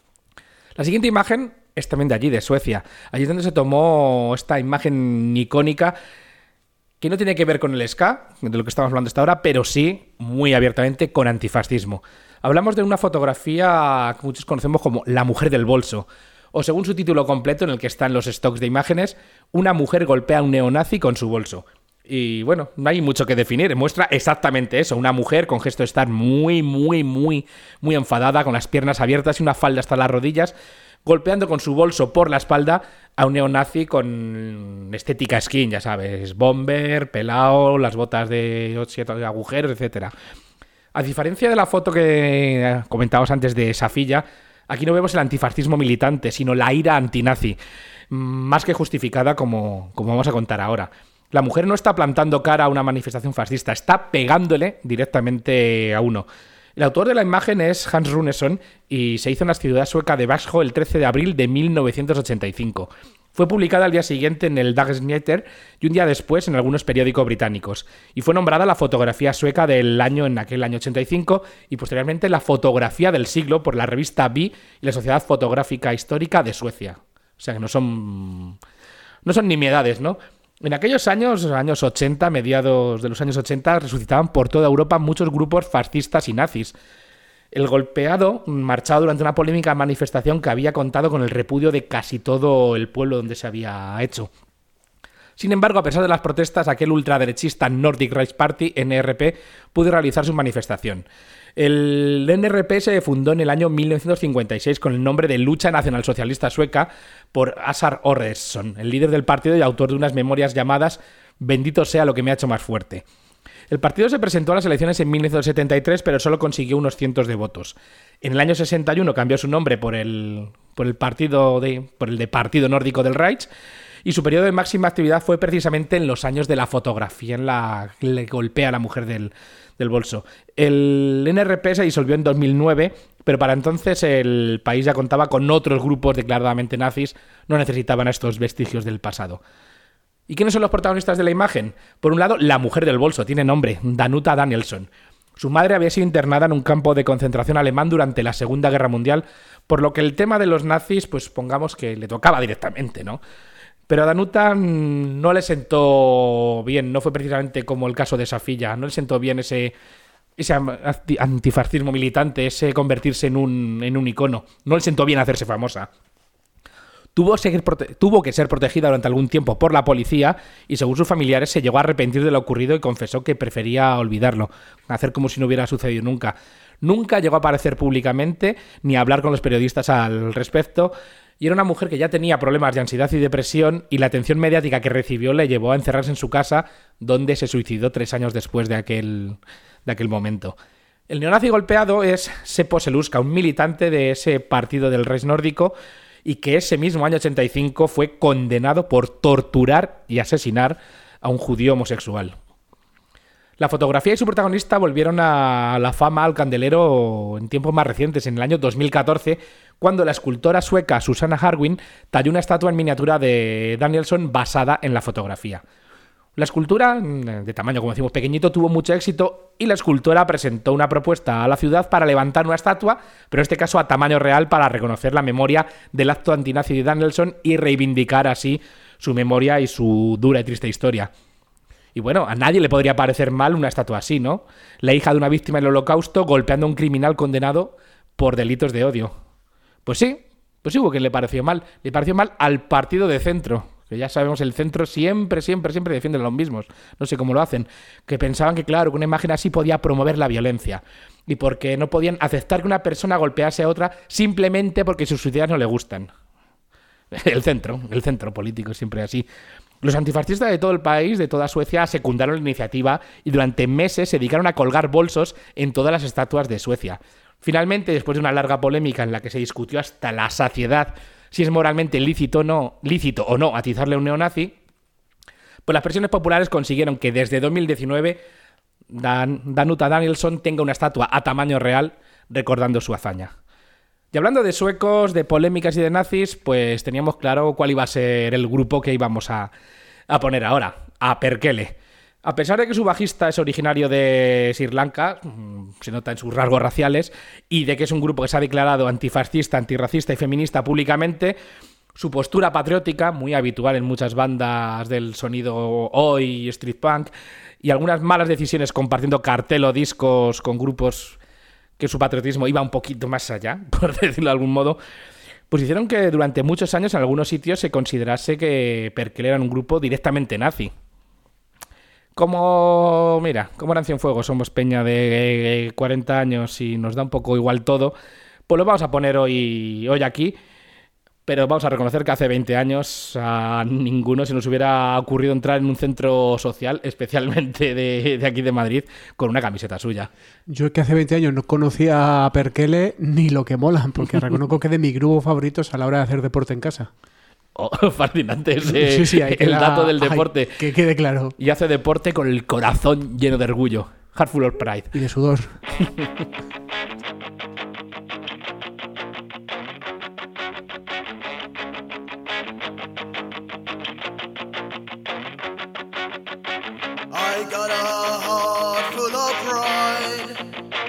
La siguiente imagen es también de allí, de Suecia. Allí es donde se tomó esta imagen icónica que no tiene que ver con el ska, de lo que estamos hablando hasta ahora, pero sí, muy abiertamente, con antifascismo. Hablamos de una fotografía que muchos conocemos como La mujer del bolso, o según su título completo en el que están los stocks de imágenes, una mujer golpea a un neonazi con su bolso. Y bueno, no hay mucho que definir, muestra exactamente eso, una mujer con gesto de estar muy, muy, muy, muy enfadada, con las piernas abiertas y una falda hasta las rodillas, golpeando con su bolso por la espalda a un neonazi con estética skin, ya sabes, bomber, pelao, las botas de siete agujeros, etcétera. A diferencia de la foto que comentábamos antes de Safilla, aquí no vemos el antifascismo militante, sino la ira antinazi, más que justificada como, como vamos a contar ahora. La mujer no está plantando cara a una manifestación fascista, está pegándole directamente a uno. El autor de la imagen es Hans Runesson y se hizo en la ciudad sueca de Vaxholm el trece de abril de mil novecientos ochenta y cinco. Fue publicada al día siguiente en el Dagens Nyheter y un día después en algunos periódicos británicos. Y fue nombrada la fotografía sueca del año en aquel año ochenta y cinco y posteriormente la fotografía del siglo por la revista V y la Sociedad Fotográfica Histórica de Suecia. O sea que no son, no son nimiedades, ¿no? En aquellos años, años ochenta, mediados de los años ochenta, resucitaban por toda Europa muchos grupos fascistas y nazis. El golpeado marchaba durante una polémica manifestación que había contado con el repudio de casi todo el pueblo donde se había hecho. Sin embargo, a pesar de las protestas, aquel ultraderechista Nordic Rights Party, N R P, pudo realizar su manifestación. El N R P se fundó en el año mil novecientos cincuenta y seis con el nombre de Lucha Nacionalsocialista Sueca por Assar Orresson, el líder del partido y autor de unas memorias llamadas Bendito sea lo que me ha hecho más fuerte. El partido se presentó a las elecciones en mil novecientos setenta y tres, pero solo consiguió unos cientos de votos. En el año sesenta y uno cambió su nombre por el, por el, partido de, por el de Partido Nórdico del Reich Y su periodo de máxima actividad fue precisamente en los años de la fotografía, en la que le golpea a la mujer del, del bolso. El N R P se disolvió en dos mil nueve, pero para entonces el país ya contaba con otros grupos declaradamente nazis, no necesitaban a estos vestigios del pasado. ¿Y quiénes son los protagonistas de la imagen? Por un lado, la mujer del bolso, tiene nombre, Danuta Danielsson. Su madre había sido internada en un campo de concentración alemán durante la Segunda Guerra Mundial, por lo que el tema de los nazis, pues pongamos que le tocaba directamente, ¿no? Pero a Danuta no le sentó bien, no fue precisamente como el caso de Safilla, no le sentó bien ese, ese antifascismo militante, ese convertirse en un, en un icono, no le sentó bien hacerse famosa. Tuvo, seguir prote- tuvo que ser protegida durante algún tiempo por la policía y según sus familiares se llegó a arrepentir de lo ocurrido y confesó que prefería olvidarlo, hacer como si no hubiera sucedido nunca. Nunca llegó a aparecer públicamente ni a hablar con los periodistas al respecto y era una mujer que ya tenía problemas de ansiedad y depresión y la atención mediática que recibió le llevó a encerrarse en su casa donde se suicidó tres años después de aquel, de aquel momento. El neonazi golpeado es Seppo Seluska, un militante de ese partido del Reich nórdico y que ese mismo año ochenta y cinco fue condenado por torturar y asesinar a un judío homosexual. La fotografía y su protagonista volvieron a la fama al candelero en tiempos más recientes, en el año dos mil catorce, cuando la escultora sueca Susanna Harwin talló una estatua en miniatura de Danielsson basada en la fotografía. La escultura, de tamaño, como decimos, pequeñito, tuvo mucho éxito y la escultora presentó una propuesta a la ciudad para levantar una estatua, pero en este caso a tamaño real, para reconocer la memoria del acto antinazi de Danielsson y reivindicar así su memoria y su dura y triste historia. Y bueno, a nadie le podría parecer mal una estatua así, ¿no? La hija de una víctima del Holocausto golpeando a un criminal condenado por delitos de odio. Pues sí, pues sí hubo que le pareció mal. Le pareció mal al partido de centro. Que ya sabemos, el centro siempre, siempre, siempre defiende a los mismos. No sé cómo lo hacen. Que pensaban que, claro, que una imagen así podía promover la violencia. Y porque no podían aceptar que una persona golpease a otra simplemente porque sus ideas no le gustan. El centro, el centro político es siempre así. Los antifascistas de todo el país, de toda Suecia, secundaron la iniciativa y durante meses se dedicaron a colgar bolsos en todas las estatuas de Suecia. Finalmente, después de una larga polémica en la que se discutió hasta la saciedad si es moralmente lícito o no, lícito o no atizarle a un neonazi, pues las presiones populares consiguieron que desde dos mil diecinueve Dan, Danuta Danielsson tenga una estatua a tamaño real recordando su hazaña. Y hablando de suecos, de polémicas y de nazis, pues teníamos claro cuál iba a ser el grupo que íbamos a, a poner ahora, a Perkele. A pesar de que su bajista es originario de Sri Lanka, se nota en sus rasgos raciales, y de que es un grupo que se ha declarado antifascista, antirracista y feminista públicamente, su postura patriótica, muy habitual en muchas bandas del sonido oi y street punk, y algunas malas decisiones compartiendo cartel o discos con grupos que su patriotismo iba un poquito más allá, por decirlo de algún modo, pues hicieron que durante muchos años en algunos sitios se considerase que Perkele era un grupo directamente nazi. Como, mira, como Nación Cienfuegos somos peña de cuarenta años y nos da un poco igual todo, pues lo vamos a poner hoy, hoy aquí, pero vamos a reconocer que hace veinte años a ninguno se nos hubiera ocurrido entrar en un centro social, especialmente de, de aquí de Madrid, con una camiseta suya. Yo es que hace veinte años no conocía a Perkele ni lo que molan, porque reconozco que de mi grupo favoritos a la hora de hacer deporte en casa. Oh, fascinante ese, sí, sí, el la... dato del deporte. Ay, que quede claro. Y hace deporte con el corazón lleno de orgullo. Heart full of pride. Y de sudor. I got a heart full of pride,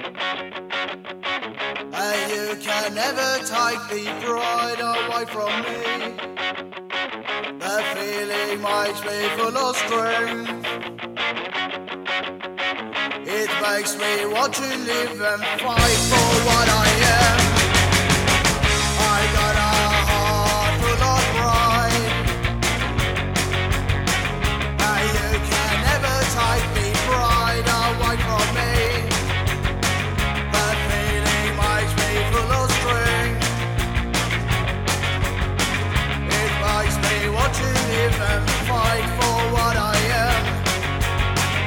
and you can never take the pride away from me. That feeling makes me full of strength. It makes me want to live and fight for what I am. I got a heart full of pride, and you can never take the pride away from me. That feeling makes me full of strength. It makes me want to live and fight for what I am.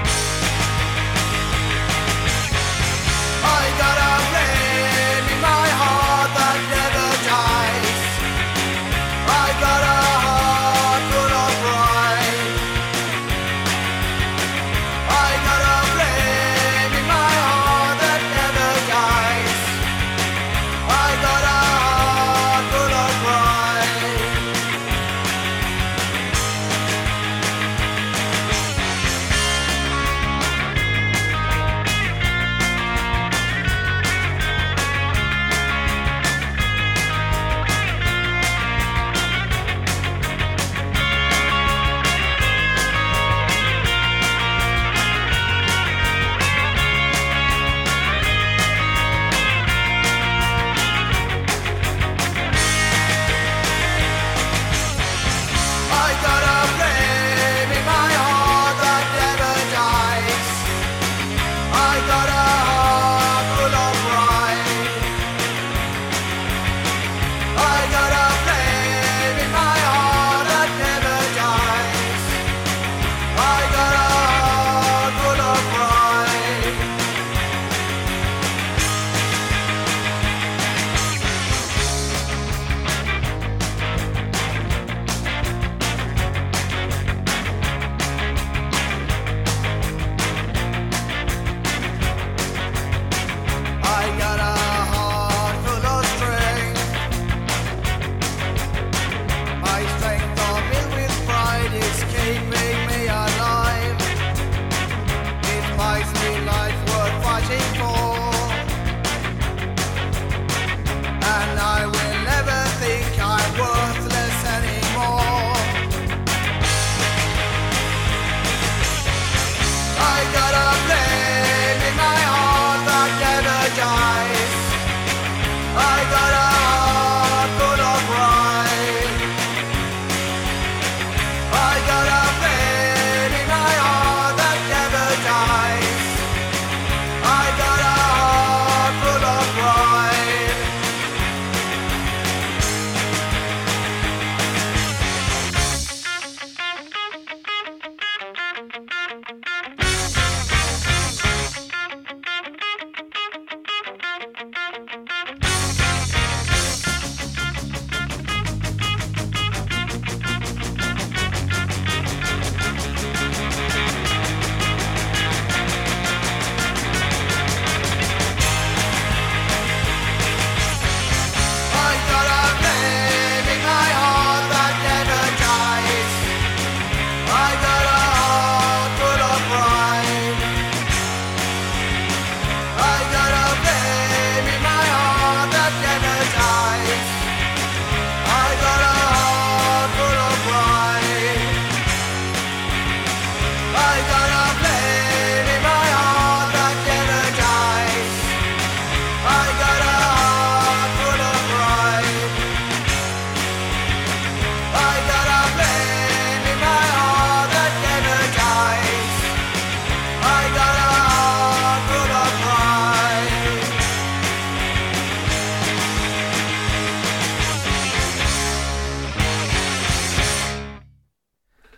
I got a flame in my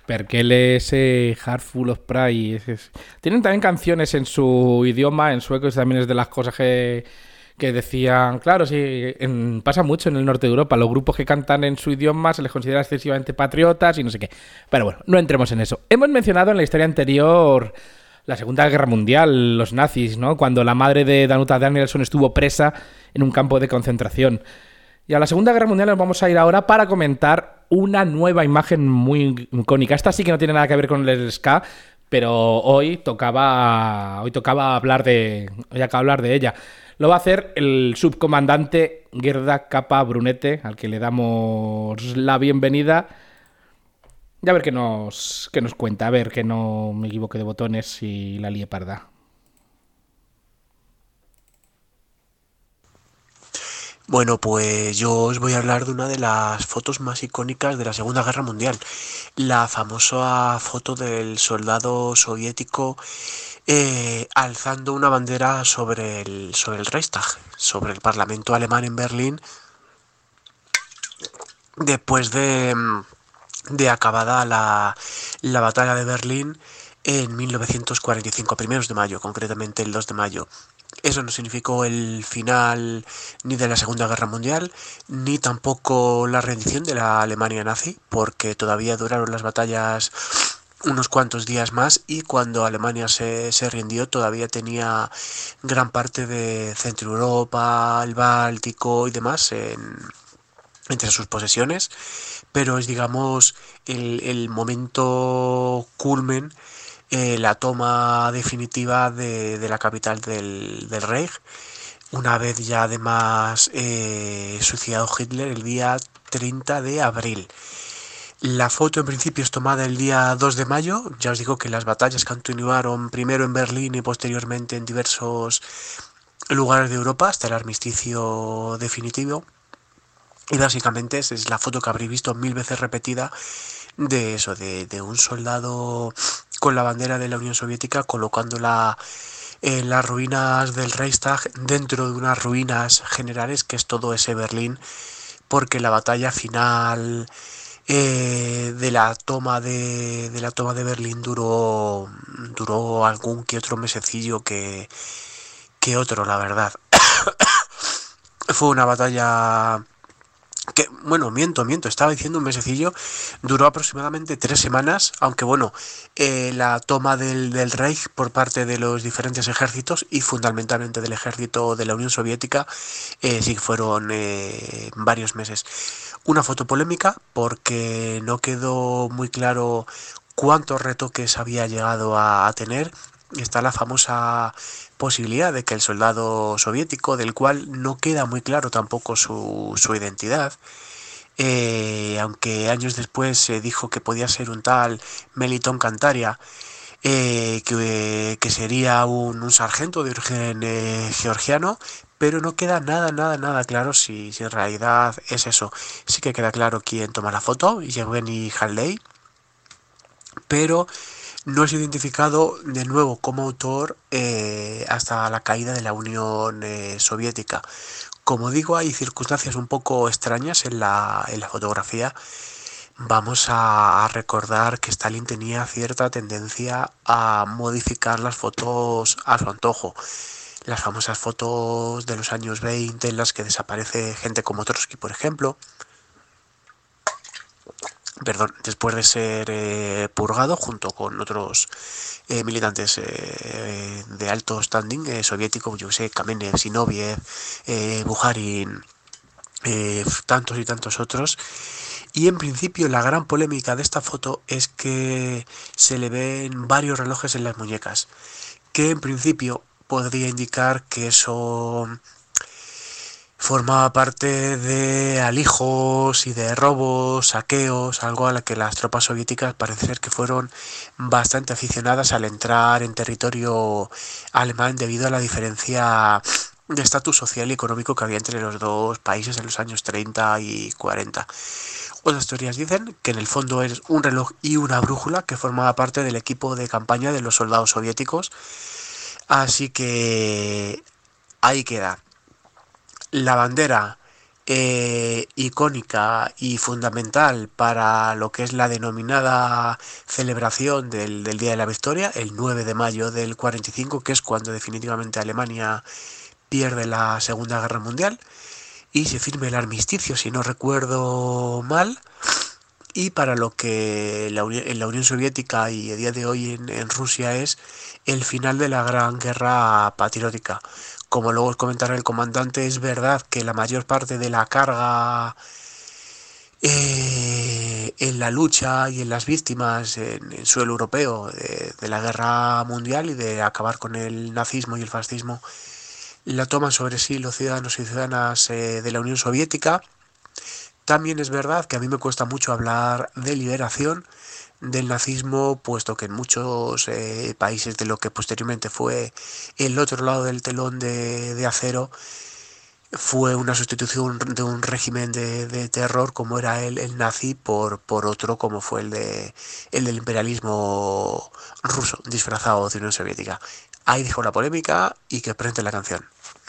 Perkele, ese Heart Full of Pride. Es, es... Tienen también canciones en su idioma, en sueco, y también es de las cosas que, que decían. Claro, sí, en, pasa mucho en el norte de Europa. Los grupos que cantan en su idioma se les considera excesivamente patriotas y no sé qué. Pero bueno, no entremos en eso. Hemos mencionado en la historia anterior la Segunda Guerra Mundial, los nazis, ¿no? Cuando la madre de Danuta Danielsson estuvo presa en un campo de concentración. Y a la Segunda Guerra Mundial nos vamos a ir ahora para comentar una nueva imagen muy icónica. Esta sí que no tiene nada que ver con el ska, pero hoy tocaba hoy tocaba hablar de hoy acaba hablar de ella. Lo va a hacer el subcomandante Gerda Capa Brunete, al que le damos la bienvenida. Y a ver qué nos, qué nos cuenta, a ver que no me equivoque de botones y la líe parda. Bueno, pues yo os voy a hablar de una de las fotos más icónicas de la Segunda Guerra Mundial, la famosa foto del soldado soviético eh, alzando una bandera sobre el, sobre el Reichstag, sobre el Parlamento alemán en Berlín, después de, de acabada la, la batalla de Berlín en mil novecientos cuarenta y cinco, primeros de mayo, concretamente el dos de mayo. Eso no significó el final ni de la Segunda Guerra Mundial, ni tampoco la rendición de la Alemania nazi, porque todavía duraron las batallas unos cuantos días más y cuando Alemania se, se rindió todavía tenía gran parte de Centro Europa, el Báltico y demás en, entre sus posesiones, pero es, digamos, el, el momento culmen, Eh, la toma definitiva de, de la capital del, del Reich, una vez ya además eh, suicidado Hitler el día treinta de abril. La foto en principio es tomada el día dos de mayo, ya os digo que las batallas continuaron primero en Berlín y posteriormente en diversos lugares de Europa hasta el armisticio definitivo, y básicamente esa es la foto que habréis visto mil veces repetida de eso, de, de un soldado con la bandera de la Unión Soviética colocándola en las ruinas del Reichstag, dentro de unas ruinas generales que es todo ese Berlín, porque la batalla final eh, de la toma de, de la toma de Berlín duró duró algún que otro mesecillo que, que otro, la verdad. Fue una batalla que, bueno, miento, miento, estaba diciendo un mesecillo, duró aproximadamente tres semanas, aunque bueno, eh, la toma del, del Reich por parte de los diferentes ejércitos y fundamentalmente del ejército de la Unión Soviética eh, sí que fueron eh, varios meses. Una foto polémica porque no quedó muy claro cuántos retoques había llegado a, a tener. Está la famosa posibilidad de que el soldado soviético, del cual no queda muy claro tampoco su, su identidad, eh, aunque años después se dijo que podía ser un tal Melitón Cantaria, eh, que, que sería un, un sargento de origen eh, georgiano, pero no queda nada, nada, nada claro si, si en realidad es eso. Sí que queda claro quién toma la foto, Yevgeny Halley, pero no es identificado de nuevo como autor eh, hasta la caída de la Unión eh, Soviética. Como digo, hay circunstancias un poco extrañas en la, en la fotografía. Vamos a, a recordar que Stalin tenía cierta tendencia a modificar las fotos a su antojo. Las famosas fotos de los años veinte en las que desaparece gente como Trotsky, por ejemplo. Perdón, después de ser eh, purgado junto con otros eh, militantes eh, de alto standing eh, soviético, yo sé, Kamenev, Zinoviev, eh, Bukharin, eh, tantos y tantos otros. Y en principio la gran polémica de esta foto es que se le ven varios relojes en las muñecas, que en principio podría indicar que eso formaba parte de alijos y de robos, saqueos, algo a la que las tropas soviéticas parece ser que fueron bastante aficionadas al entrar en territorio alemán debido a la diferencia de estatus social y económico que había entre los dos países en los años treinta y cuarenta. Otras teorías dicen que en el fondo es un reloj y una brújula que formaba parte del equipo de campaña de los soldados soviéticos. Así que ahí queda. La bandera eh, icónica y fundamental para lo que es la denominada celebración del, del Día de la Victoria, el nueve de mayo del cuarenta y cinco, que es cuando definitivamente Alemania pierde la Segunda Guerra Mundial y se firme el armisticio, si no recuerdo mal, y para lo que la Unión, en la Unión Soviética y a día de hoy en, en Rusia es el final de la Gran Guerra Patriótica. Como luego os comentará el comandante, es verdad que la mayor parte de la carga eh, en la lucha y en las víctimas en el suelo europeo de, de la guerra mundial y de acabar con el nazismo y el fascismo la toman sobre sí los ciudadanos y ciudadanas eh, de la Unión Soviética. También es verdad que a mí me cuesta mucho hablar de liberación del nazismo, puesto que en muchos eh, países de lo que posteriormente fue el otro lado del telón de, de acero, fue una sustitución de un régimen de, de terror como era el, el nazi por, por otro como fue el, de, el del imperialismo ruso, disfrazado de Unión Soviética. Ahí dejo la polémica y que presente la canción.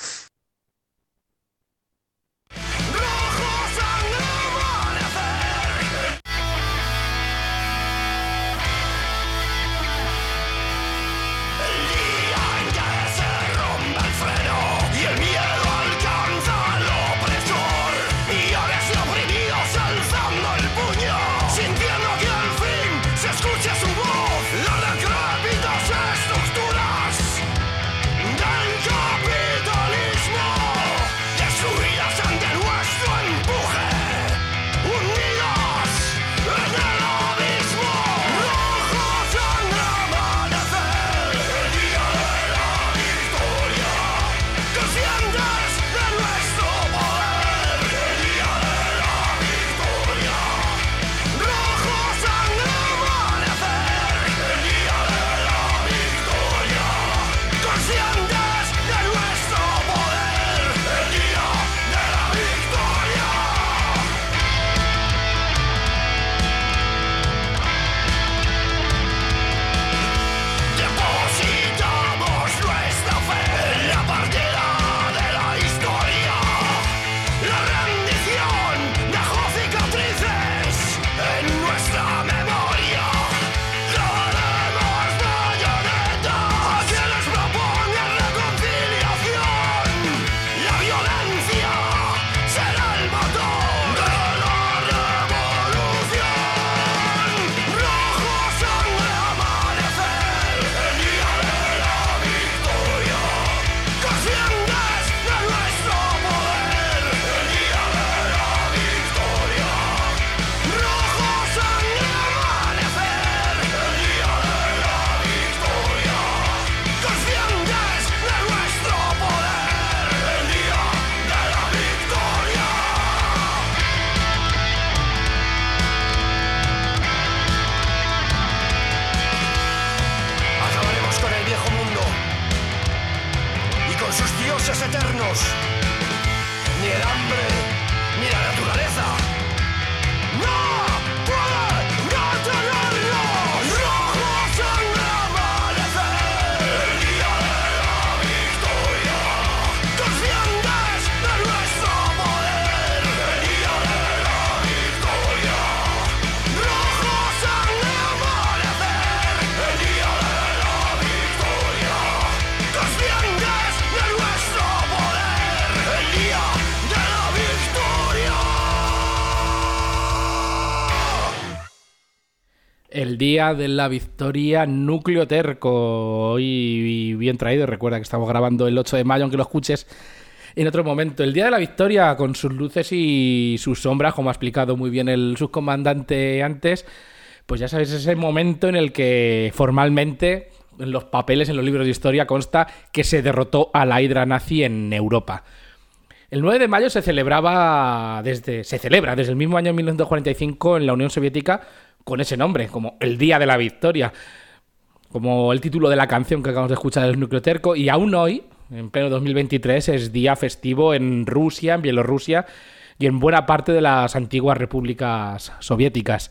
El día de la victoria, Núcleo Terco. Hoy bien traído. Recuerda que estamos grabando el ocho de mayo, aunque lo escuches en otro momento. El día de la victoria, con sus luces y sus sombras, como ha explicado muy bien el subcomandante antes, pues ya sabéis, ese momento en el que formalmente, en los papeles, en los libros de historia, consta que se derrotó a la hidra nazi en Europa. El nueve de mayo se celebraba desde, se celebra desde el mismo año mil novecientos cuarenta y cinco en la Unión Soviética con ese nombre, como el Día de la Victoria, como el título de la canción que acabamos de escuchar del Núcleo Terco, y aún hoy, en pleno dos mil veintitrés, es día festivo en Rusia, en Bielorrusia y en buena parte de las antiguas repúblicas soviéticas.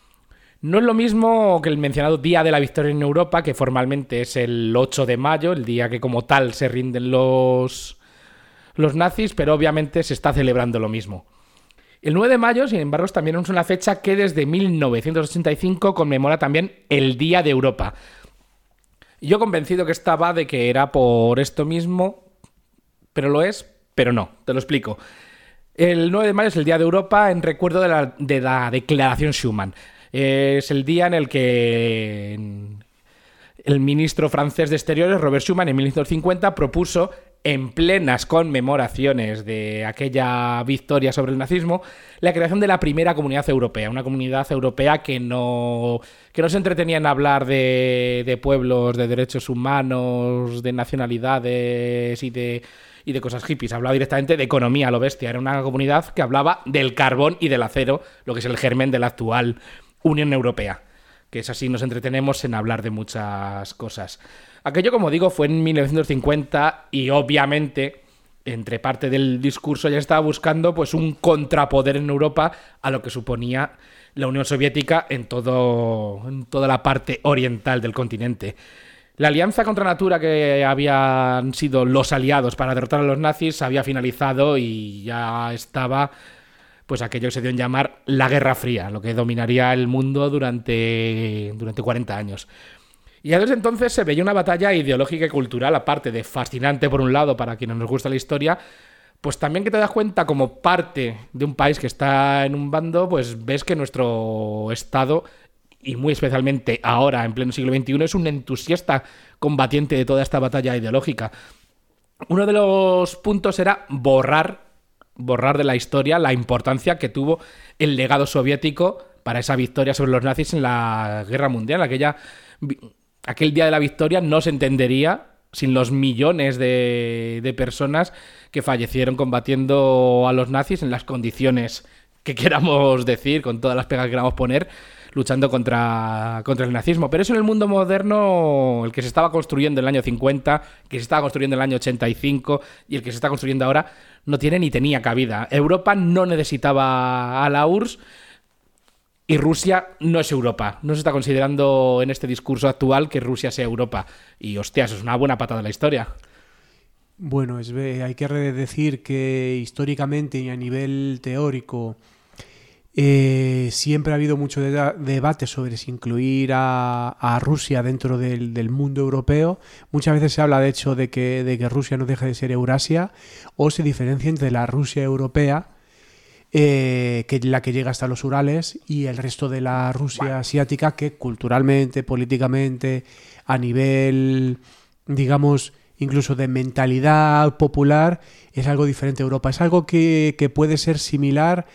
No es lo mismo que el mencionado Día de la Victoria en Europa, que formalmente es el ocho de mayo, el día que como tal se rinden los... los nazis, pero obviamente se está celebrando lo mismo. El nueve de mayo, sin embargo, también es una fecha que desde mil novecientos ochenta y cinco conmemora también el Día de Europa. Y yo convencido que estaba de que era por esto mismo, pero lo es, pero no, te lo explico. El nueve de mayo es el Día de Europa en recuerdo de la, de la Declaración Schuman. Es el día en el que el ministro francés de Exteriores, Robert Schuman, en mil novecientos cincuenta propuso, en plenas conmemoraciones de aquella victoria sobre el nazismo, la creación de la primera comunidad europea. Una comunidad europea que no, que no se entretenía en hablar de, de pueblos, de derechos humanos, de nacionalidades y de, y de cosas hippies. Hablaba directamente de economía, a lo bestia. Era una comunidad que hablaba del carbón y del acero, lo que es el germen de la actual Unión Europea. Que es así, nos entretenemos en hablar de muchas cosas. Aquello, como digo, fue en mil novecientos cincuenta y obviamente, entre parte del discurso, ya estaba buscando pues un contrapoder en Europa a lo que suponía la Unión Soviética en, todo, en toda la parte oriental del continente. La alianza contra natura que habían sido los aliados para derrotar a los nazis había finalizado y ya estaba pues aquello que se dio en llamar la Guerra Fría, lo que dominaría el mundo durante, durante cuarenta años. Y ya desde entonces se veía una batalla ideológica y cultural, aparte de fascinante por un lado para quienes nos gusta la historia, pues también que te das cuenta como parte de un país que está en un bando, pues ves que nuestro Estado, y muy especialmente ahora, en pleno siglo veintiuno, es un entusiasta combatiente de toda esta batalla ideológica. Uno de los puntos era borrar, borrar de la historia la importancia que tuvo el legado soviético para esa victoria sobre los nazis en la Guerra Mundial. Aquella... Aquel día de la victoria no se entendería sin los millones de, de personas que fallecieron combatiendo a los nazis en las condiciones que queramos decir, con todas las pegas que queramos poner, luchando contra, contra el nazismo. Pero eso en el mundo moderno, el que se estaba construyendo en el año cincuenta, que se estaba construyendo en el año ochenta y cinco y el que se está construyendo ahora, no tiene ni tenía cabida. Europa no necesitaba a la U R S S. Y Rusia no es Europa. No se está considerando en este discurso actual que Rusia sea Europa. Y, hostia, eso es una buena patada de la historia. Bueno, es, hay que decir que históricamente y a nivel teórico eh, siempre ha habido mucho de, debate sobre si incluir a, a Rusia dentro del, del mundo europeo. Muchas veces se habla, de hecho, de que, de que Rusia no deja de ser Eurasia o se diferencia entre la Rusia europea, Eh, que la que llega hasta los Urales, y el resto de la Rusia asiática, que culturalmente, políticamente, a nivel, digamos, incluso de mentalidad popular, es algo diferente a Europa. Es algo que, que puede ser similar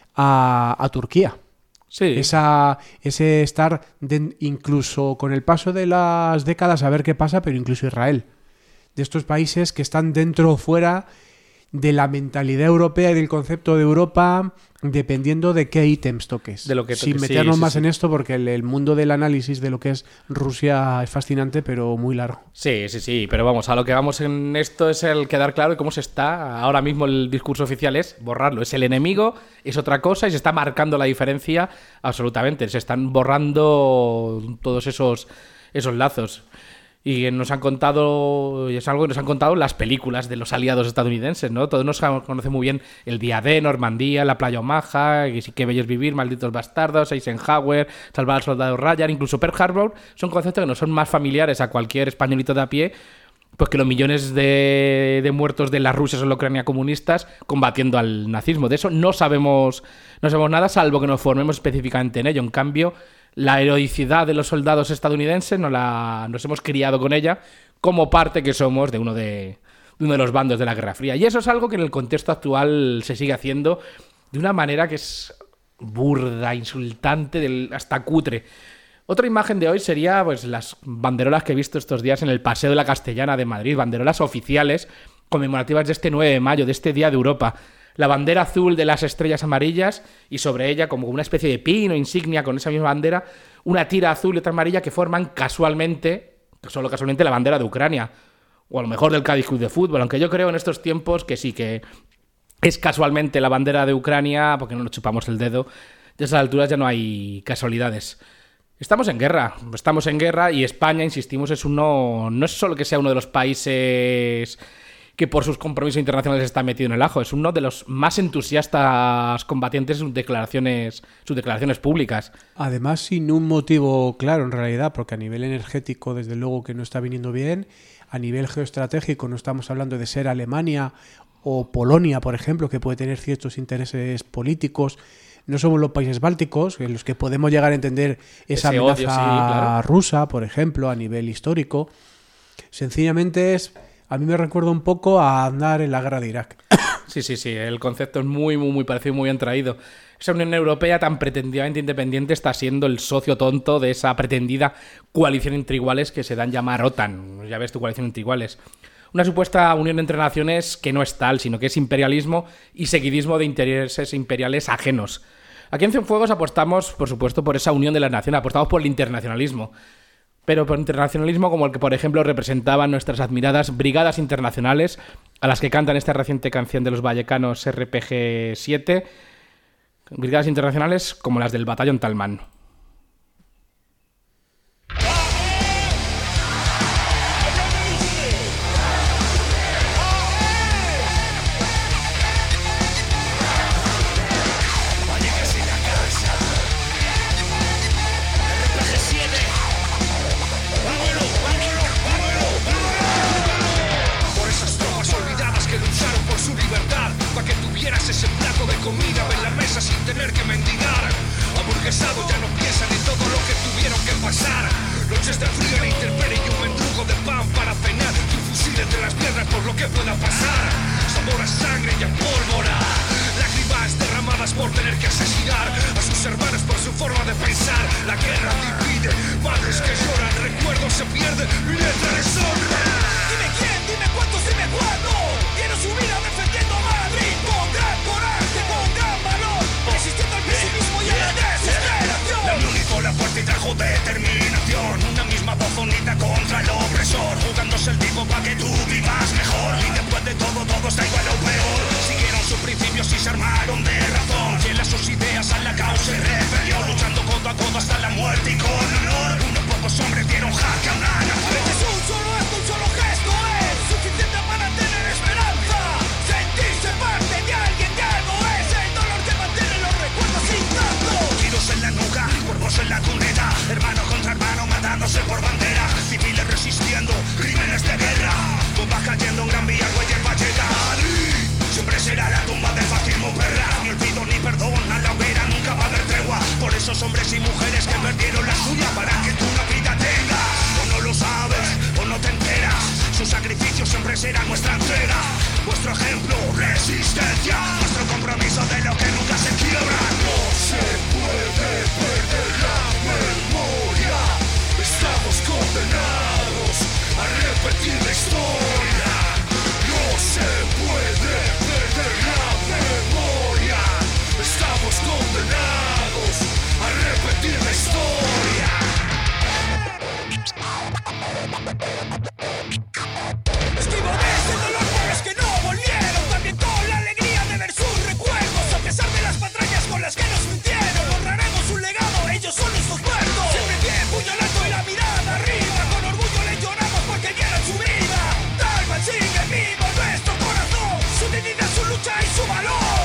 a, a Turquía. Sí. Esa, ese estar, de, incluso con el paso de las décadas, a ver qué pasa, pero incluso Israel. De estos países que están dentro o fuera de la mentalidad europea y del concepto de Europa, dependiendo de qué ítems toques. De lo que toques. Sin meternos sí, sí, más sí. en esto, porque el, el mundo del análisis de lo que es Rusia es fascinante, pero muy largo. Sí, sí, sí, pero vamos, a lo que vamos en esto es el quedar claro de cómo se está. Ahora mismo el discurso oficial es borrarlo. Es el enemigo, es otra cosa, y se está marcando la diferencia absolutamente. Se están borrando todos esos, esos lazos. Y nos han contado, y es algo que nos han contado las películas de los aliados estadounidenses, ¿no? Todos nos conocen muy bien el Día D, Normandía, La Playa Omaha, y Qué bello es vivir, Malditos bastardos, Eisenhower, Salvar al soldado Ryan, incluso Pearl Harbor. Son conceptos que nos son más familiares a cualquier españolito de a pie, pues que los millones de, de muertos de las Rusias o la Ucrania comunistas combatiendo al nazismo. De eso no sabemos, no sabemos nada, salvo que nos formemos específicamente en ello. En cambio, la heroicidad de los soldados estadounidenses nos, la, nos hemos criado con ella como parte que somos de uno de, de uno de los bandos de la Guerra Fría. Y eso es algo que en el contexto actual se sigue haciendo de una manera que es burda, insultante, del, hasta cutre. Otra imagen de hoy sería pues las banderolas que he visto estos días en el Paseo de la Castellana de Madrid, banderolas oficiales conmemorativas de este nueve de mayo, de este Día de Europa. La bandera azul de las estrellas amarillas y sobre ella, como una especie de pin o insignia con esa misma bandera, una tira azul y otra amarilla que forman casualmente, solo casualmente, la bandera de Ucrania. O a lo mejor del Cádiz Club de Fútbol, aunque yo creo en estos tiempos que sí, que es casualmente la bandera de Ucrania, porque no nos chupamos el dedo. De esas alturas ya no hay casualidades. Estamos en guerra, estamos en guerra y España, insistimos, es uno, no es solo que sea uno de los países que por sus compromisos internacionales está metido en el ajo. Es uno de los más entusiastas combatientes en sus declaraciones, sus declaraciones públicas. Además, sin un motivo claro en realidad, porque a nivel energético, desde luego que no está viniendo bien. A nivel geoestratégico, no estamos hablando de ser Alemania o Polonia, por ejemplo, que puede tener ciertos intereses políticos. No somos los países bálticos, en los que podemos llegar a entender esa Ese amenaza odio, sí, claro. rusa, por ejemplo, a nivel histórico. Sencillamente es, a mí me recuerda un poco a andar en la guerra de Irak. Sí, sí, sí, el concepto es muy, muy, muy parecido y muy bien traído. Esa Unión Europea tan pretendidamente independiente está siendo el socio tonto de esa pretendida coalición entre iguales que se dan llamar OTAN. Ya ves tu coalición entre iguales. Una supuesta unión entre naciones que no es tal, sino que es imperialismo y seguidismo de intereses imperiales ajenos. Aquí en Cienfuegos apostamos, por supuesto, por esa unión de las naciones, apostamos por el internacionalismo. Pero por internacionalismo como el que, por ejemplo, representaban nuestras admiradas brigadas internacionales, a las que cantan esta reciente canción de los vallecanos R P G siete, brigadas internacionales como las del Batallón Talman. Ese plato de comida en la mesa sin tener que mendigar. Aburguesado ya no piensan en todo lo que tuvieron que pasar. Noches de frío en la intemperie y un mendrugo de pan para cenar. Y un fusil entre las piedras por lo que pueda pasar. Sabor a sangre y a pólvora. Lágrimas derramadas por tener que asesinar a sus hermanos por su forma de pensar. La guerra divide, madres que lloran, recuerdos se pierden, mi letra deshonra. Dime quién, dime cuántos, dime cuándo. Quiero su vida defendiendo a Madrid con gran coraje, con gran valor, resistiendo al pesimismo y a la desesperación. La unión hizo la fuerza y trajo determinación. Una misma voz unida contra el opresor, jugándose el tipo para que tú vivas mejor. Y después de todo, todo está igual o peor. Siguieron sus principios y se armaron de razón. Fiel a sus ideas, a la causa y rebelión, luchando codo a codo hasta la muerte y con honor. Unos pocos hombres dieron jaque a una nación. Es un solo acto, un solo gesto es suficiente para tener esperanza. Sentirse parte de alguien, de algo es el dolor que mantiene los recuerdos intactos. Tiros en la nuca, cuerpos en la cuneta, hermano contra hermano matándose por bandera. Civiles resistiendo, crímenes de guerra, bombas cayendo en Gran Vía, Güell y Vallecas. Madrid siempre será la tumba del fascismo, perra. Ni olvido ni perdón, a la hoguera nunca va a haber tregua. Por esos hombres y mujeres que perdieron la suya para que tú una vida tengas. O no lo sabes, o no te enteras. Su sacrificio siempre será nuestra entrega. Vuestro ejemplo, resistencia. Nuestro compromiso de lo que nunca se quiebra. No se puede perder la memoria. Estamos condenados a repetir la historia. No se puede perder la memoria. Estamos condenados a repetir la historia. Esquivo de ese dolor por los que no volvieron, también con la alegría de ver sus recuerdos. A pesar de las patrañas con las que nos mintieron, borraremos un legado, ellos son nuestros muertos. Siempre bien, puño en alto y la mirada arriba, con orgullo le lloramos porque dieron su vida. Talman sigue vivo en nuestro corazón, su dignidad, su lucha y su valor.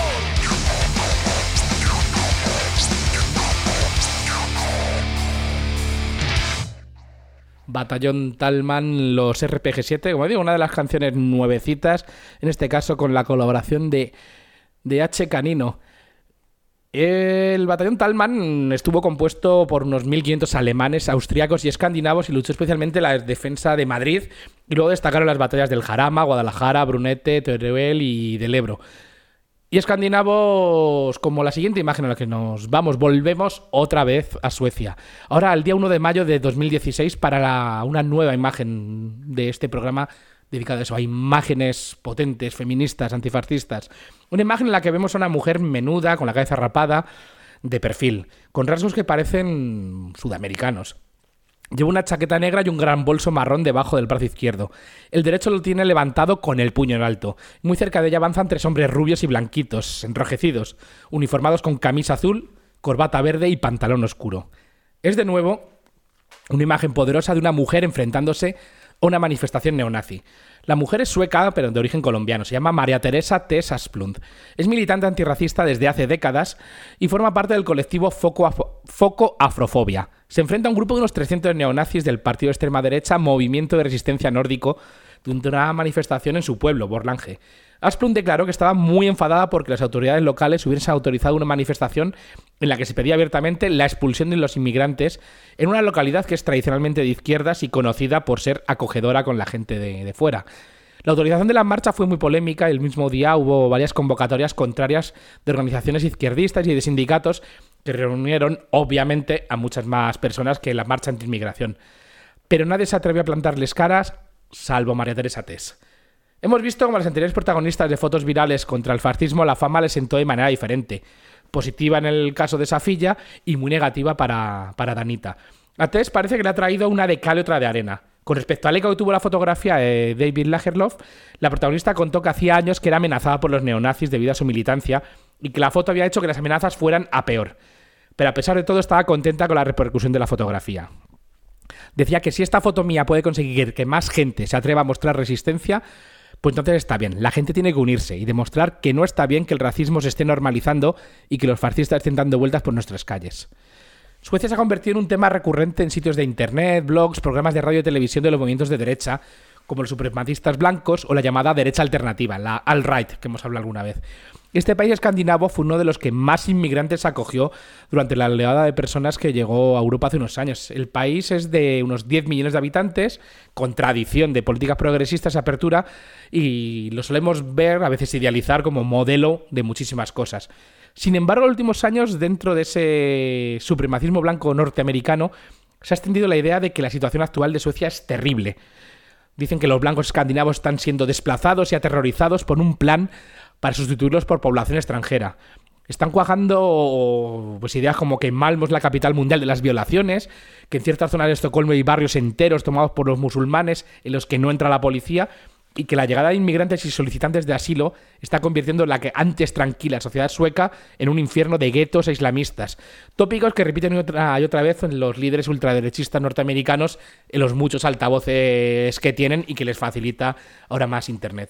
Batallón Talman, los R P G siete, como digo, una de las canciones nuevecitas, en este caso con la colaboración de, de H. Canino. El Batallón Talman estuvo compuesto por unos mil quinientos alemanes, austriacos y escandinavos y luchó especialmente en la defensa de Madrid, y luego destacaron las batallas del Jarama, Guadalajara, Brunete, Teruel y del Ebro. Y escandinavos como la siguiente imagen a la que nos vamos. Volvemos otra vez a Suecia. Ahora, el día uno de mayo de dos mil dieciséis, para la, una nueva imagen de este programa dedicado a eso, a imágenes potentes, feministas, antifascistas. Una imagen en la que vemos a una mujer menuda, con la cabeza rapada, de perfil, con rasgos que parecen sudamericanos. Lleva una chaqueta negra y un gran bolso marrón debajo del brazo izquierdo. El derecho lo tiene levantado con el puño en alto. Muy cerca de ella avanzan tres hombres rubios y blanquitos, enrojecidos, uniformados con camisa azul, corbata verde y pantalón oscuro. Es de nuevo una imagen poderosa de una mujer enfrentándose a una manifestación neonazi. La mujer es sueca, pero de origen colombiano. Se llama María Teresa Tess Asplund. Es militante antirracista desde hace décadas y forma parte del colectivo Foco, Afo- Foco Afrofobia. Se enfrenta a un grupo de unos trescientos neonazis del partido de extrema derecha Movimiento de Resistencia Nórdico durante una manifestación en su pueblo, Borlange. Asplund declaró que estaba muy enfadada porque las autoridades locales hubiesen autorizado una manifestación en la que se pedía abiertamente la expulsión de los inmigrantes en una localidad que es tradicionalmente de izquierdas y conocida por ser acogedora con la gente de, de fuera. La autorización de la marcha fue muy polémica y el mismo día hubo varias convocatorias contrarias de organizaciones izquierdistas y de sindicatos que reunieron, obviamente, a muchas más personas que la marcha anti-inmigración. Pero nadie se atrevió a plantarles caras, salvo María Teresa Tess. Hemos visto como a los anteriores protagonistas de fotos virales contra el fascismo la fama les sentó de manera diferente. Positiva en el caso de Safilla y muy negativa para, para Danita. A Tess parece que le ha traído una de cal y otra de arena. Con respecto al eco que tuvo la fotografía de David Lagerlof, la protagonista contó que hacía años que era amenazada por los neonazis debido a su militancia y que la foto había hecho que las amenazas fueran a peor. Pero a pesar de todo estaba contenta con la repercusión de la fotografía. Decía que si esta foto mía puede conseguir que más gente se atreva a mostrar resistencia, pues entonces está bien. La gente tiene que unirse y demostrar que no está bien que el racismo se esté normalizando y que los fascistas estén dando vueltas por nuestras calles. Suecia se ha convertido en un tema recurrente en sitios de internet, blogs, programas de radio y televisión de los movimientos de derecha, como los supremacistas blancos o la llamada derecha alternativa, la alt-right, que hemos hablado alguna vez. Este país escandinavo fue uno de los que más inmigrantes acogió durante la oleada de personas que llegó a Europa hace unos años. El país es de unos diez millones de habitantes, con tradición de políticas progresistas y apertura, y lo solemos ver, a veces idealizar, como modelo de muchísimas cosas. Sin embargo, en los últimos años, dentro de ese supremacismo blanco norteamericano, se ha extendido la idea de que la situación actual de Suecia es terrible. Dicen que los blancos escandinavos están siendo desplazados y aterrorizados por un plan para sustituirlos por población extranjera. Están cuajando pues, ideas como que Malmö es la capital mundial de las violaciones, que en ciertas zonas de Estocolmo hay barrios enteros tomados por los musulmanes en los que no entra la policía, y que la llegada de inmigrantes y solicitantes de asilo está convirtiendo la que antes tranquila sociedad sueca en un infierno de guetos e islamistas. Tópicos que repiten otra y otra vez los líderes ultraderechistas norteamericanos en los muchos altavoces que tienen y que les facilita ahora más Internet.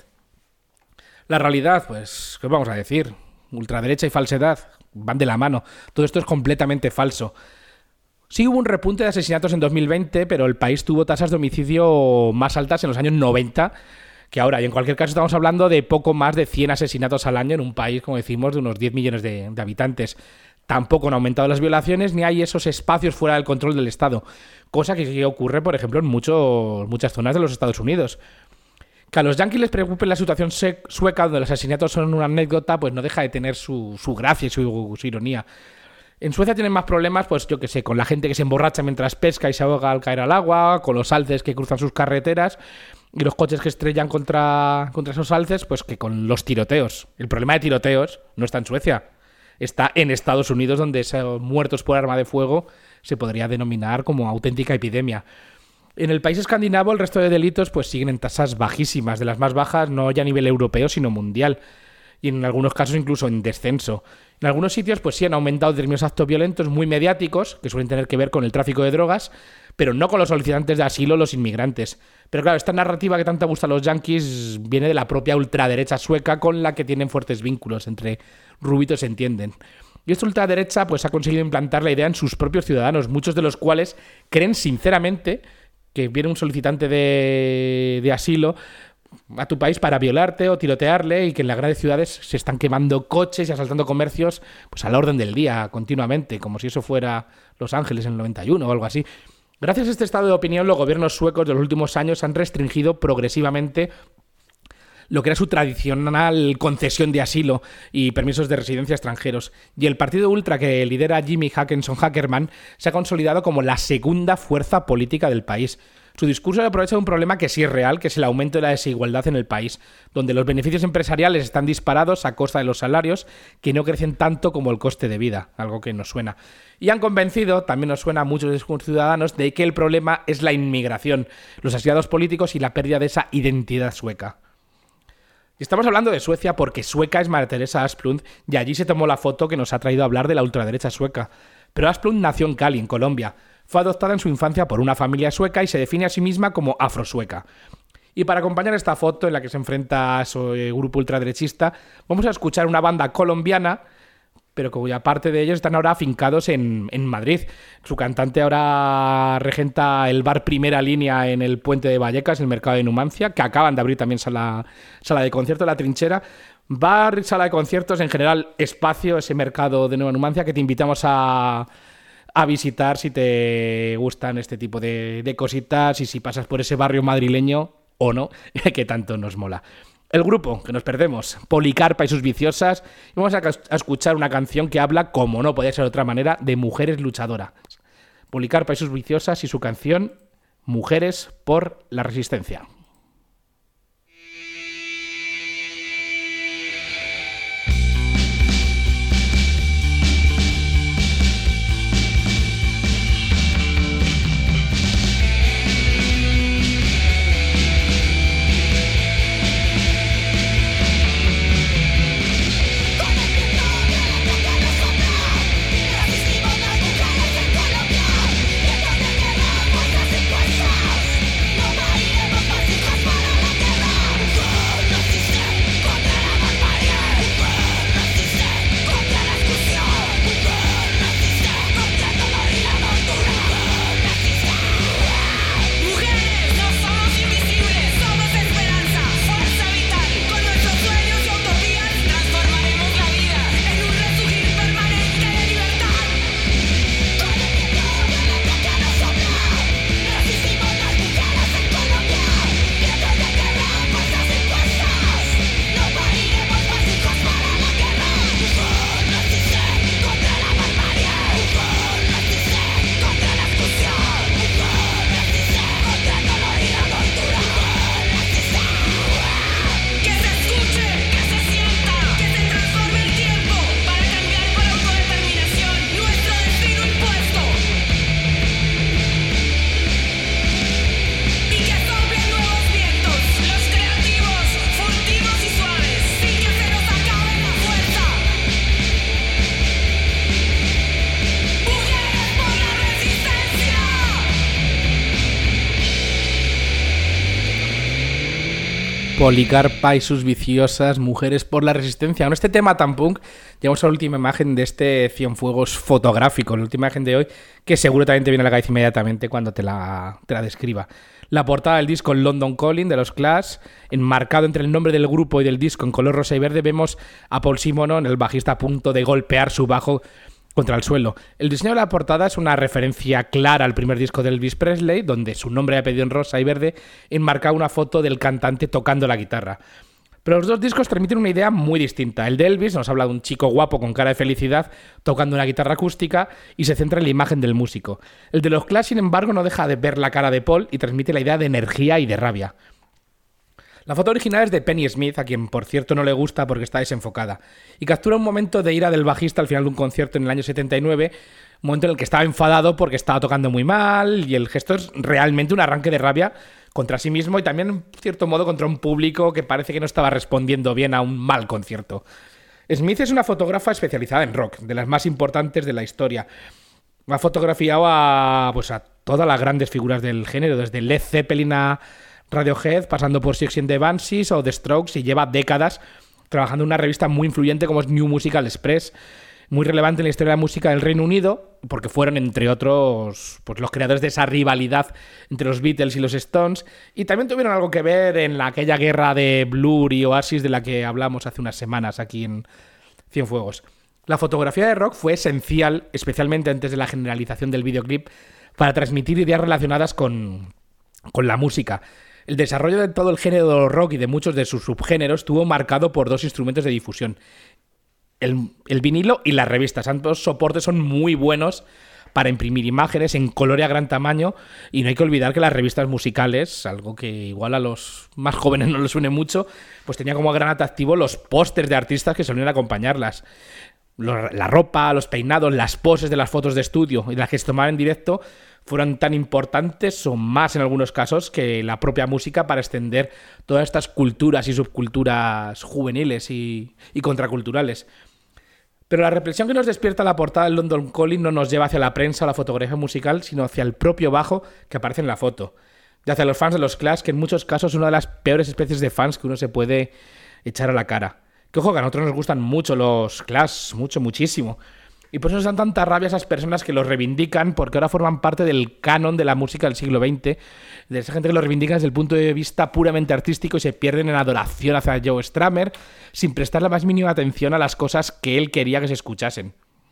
La realidad, pues, ¿qué vamos a decir? Ultraderecha y falsedad van de la mano. Todo esto es completamente falso. Sí hubo un repunte de asesinatos en dos mil veinte, pero el país tuvo tasas de homicidio más altas en los años noventa que ahora. Y en cualquier caso estamos hablando de poco más de cien asesinatos al año en un país, como decimos, de unos diez millones de, de habitantes. Tampoco han aumentado las violaciones ni hay esos espacios fuera del control del Estado. Cosa que sí ocurre, por ejemplo, en muchos, muchas zonas de los Estados Unidos. Que a los yanquis les preocupe la situación sueca, donde los asesinatos son una anécdota, pues no deja de tener su, su gracia y su, su ironía. En Suecia tienen más problemas, pues yo que sé, con la gente que se emborracha mientras pesca y se ahoga al caer al agua, con los alces que cruzan sus carreteras y los coches que estrellan contra, contra esos alces, pues que con los tiroteos. El problema de tiroteos no está en Suecia, está en Estados Unidos, donde esos muertos por arma de fuego se podría denominar como auténtica epidemia. En el país escandinavo el resto de delitos pues siguen en tasas bajísimas, de las más bajas no ya a nivel europeo sino mundial, y en algunos casos incluso en descenso. En algunos sitios pues sí han aumentado determinados actos violentos muy mediáticos que suelen tener que ver con el tráfico de drogas, pero no con los solicitantes de asilo o los inmigrantes. Pero claro, esta narrativa que tanto gusta a los yanquis viene de la propia ultraderecha sueca, con la que tienen fuertes vínculos, entre rubitos se entienden. Y esta ultraderecha pues ha conseguido implantar la idea en sus propios ciudadanos, muchos de los cuales creen sinceramente que viene un solicitante de, de asilo a tu país para violarte o tirotearle, y que en las grandes ciudades se están quemando coches y asaltando comercios pues a la orden del día continuamente, como si eso fuera Los Ángeles en el noventa y uno o algo así. Gracias a este estado de opinión, los gobiernos suecos de los últimos años han restringido progresivamente lo que era su tradicional concesión de asilo y permisos de residencia a extranjeros. Y el partido ultra que lidera Jimmy Hackenson Hackerman se ha consolidado como la segunda fuerza política del país. Su discurso aprovecha de un problema que sí es real, que es el aumento de la desigualdad en el país, donde los beneficios empresariales están disparados a costa de los salarios, que no crecen tanto como el coste de vida, algo que nos suena. Y han convencido, también nos suena a muchos de sus ciudadanos, de que el problema es la inmigración, los asilados políticos y la pérdida de esa identidad sueca. Y estamos hablando de Suecia porque sueca es María Teresa Asplund, y allí se tomó la foto que nos ha traído a hablar de la ultraderecha sueca. Pero Asplund nació en Cali, en Colombia. Fue adoptada en su infancia por una familia sueca y se define a sí misma como afrosueca. Y para acompañar esta foto en la que se enfrenta a su grupo ultraderechista, vamos a escuchar una banda colombiana, pero cuya parte de ellos están ahora afincados en, en Madrid. Su cantante ahora regenta el bar Primera Línea en el Puente de Vallecas, en el mercado de Numancia, que acaban de abrir también sala, sala de conciertos, La Trinchera. Bar, sala de conciertos, en general, espacio, ese mercado de Nueva Numancia que te invitamos a, a visitar si te gustan este tipo de, de cositas y si pasas por ese barrio madrileño o no, que tanto nos mola. El grupo que nos perdemos, Policarpa y sus viciosas, y vamos a, a escuchar una canción que habla, como no podía ser de otra manera, de mujeres luchadoras. Policarpa y sus viciosas y su canción Mujeres por la Resistencia. Policarpa y sus viciosas, Mujeres por la Resistencia. Con este tema tan punk, llegamos a la última imagen de este Cienfuegos fotográfico, la última imagen de hoy, que seguro también te viene a la cabeza inmediatamente cuando te la, te la describa. La portada del disco London Calling de los Clash, enmarcado entre el nombre del grupo y del disco en color rosa y verde, vemos a Paul Simonon, el bajista, a punto de golpear su bajo contra el suelo. El diseño de la portada es una referencia clara al primer disco de Elvis Presley, donde su nombre y apellido en rosa y verde enmarca una foto del cantante tocando la guitarra. Pero los dos discos transmiten una idea muy distinta. El de Elvis nos habla de un chico guapo con cara de felicidad tocando una guitarra acústica y se centra en la imagen del músico. El de los Clash, sin embargo, no deja de ver la cara de Paul y transmite la idea de energía y de rabia. La foto original es de Penny Smith, a quien por cierto no le gusta porque está desenfocada, y captura un momento de ira del bajista al final de un concierto en el año setenta y nueve, un momento en el que estaba enfadado porque estaba tocando muy mal, y el gesto es realmente un arranque de rabia contra sí mismo y también en cierto modo contra un público que parece que no estaba respondiendo bien a un mal concierto. Smith es una fotógrafa especializada en rock, de las más importantes de la historia. Ha fotografiado a, pues a todas las grandes figuras del género, desde Led Zeppelin a Radiohead, pasando por Siouxsie and the Banshees o The Strokes, y lleva décadas trabajando en una revista muy influyente como es New Musical Express, muy relevante en la historia de la música del Reino Unido, porque fueron, entre otros, pues los creadores de esa rivalidad entre los Beatles y los Stones, y también tuvieron algo que ver en la, aquella guerra de Blur y Oasis de la que hablamos hace unas semanas aquí en Cienfuegos. La fotografía de rock fue esencial, especialmente antes de la generalización del videoclip, para transmitir ideas relacionadas con, con la música. El desarrollo de todo el género del rock y de muchos de sus subgéneros estuvo marcado por dos instrumentos de difusión: el, el vinilo y las revistas. Ambos soportes son muy buenos para imprimir imágenes en color y a gran tamaño, y no hay que olvidar que las revistas musicales, algo que igual a los más jóvenes no les suene mucho, pues tenía como gran atractivo los pósters de artistas que solían acompañarlas. La ropa, los peinados, las poses de las fotos de estudio y las que se tomaban en directo fueron tan importantes o más en algunos casos que la propia música para extender todas estas culturas y subculturas juveniles y, y contraculturales. Pero la reflexión que nos despierta la portada del London Calling no nos lleva hacia la prensa o la fotografía musical, sino hacia el propio bajo que aparece en la foto. Y hacia los fans de los Clash, que en muchos casos es una de las peores especies de fans que uno se puede echar a la cara. Que ojo, que a nosotros nos gustan mucho los Clash, mucho, muchísimo. Y por eso nos dan tanta rabia esas personas que los reivindican, porque ahora forman parte del canon de la música del siglo veinte, de esa gente que los reivindica desde el punto de vista puramente artístico y se pierden en adoración hacia Joe Strummer, sin prestar la más mínima atención a las cosas que él quería que se escuchasen.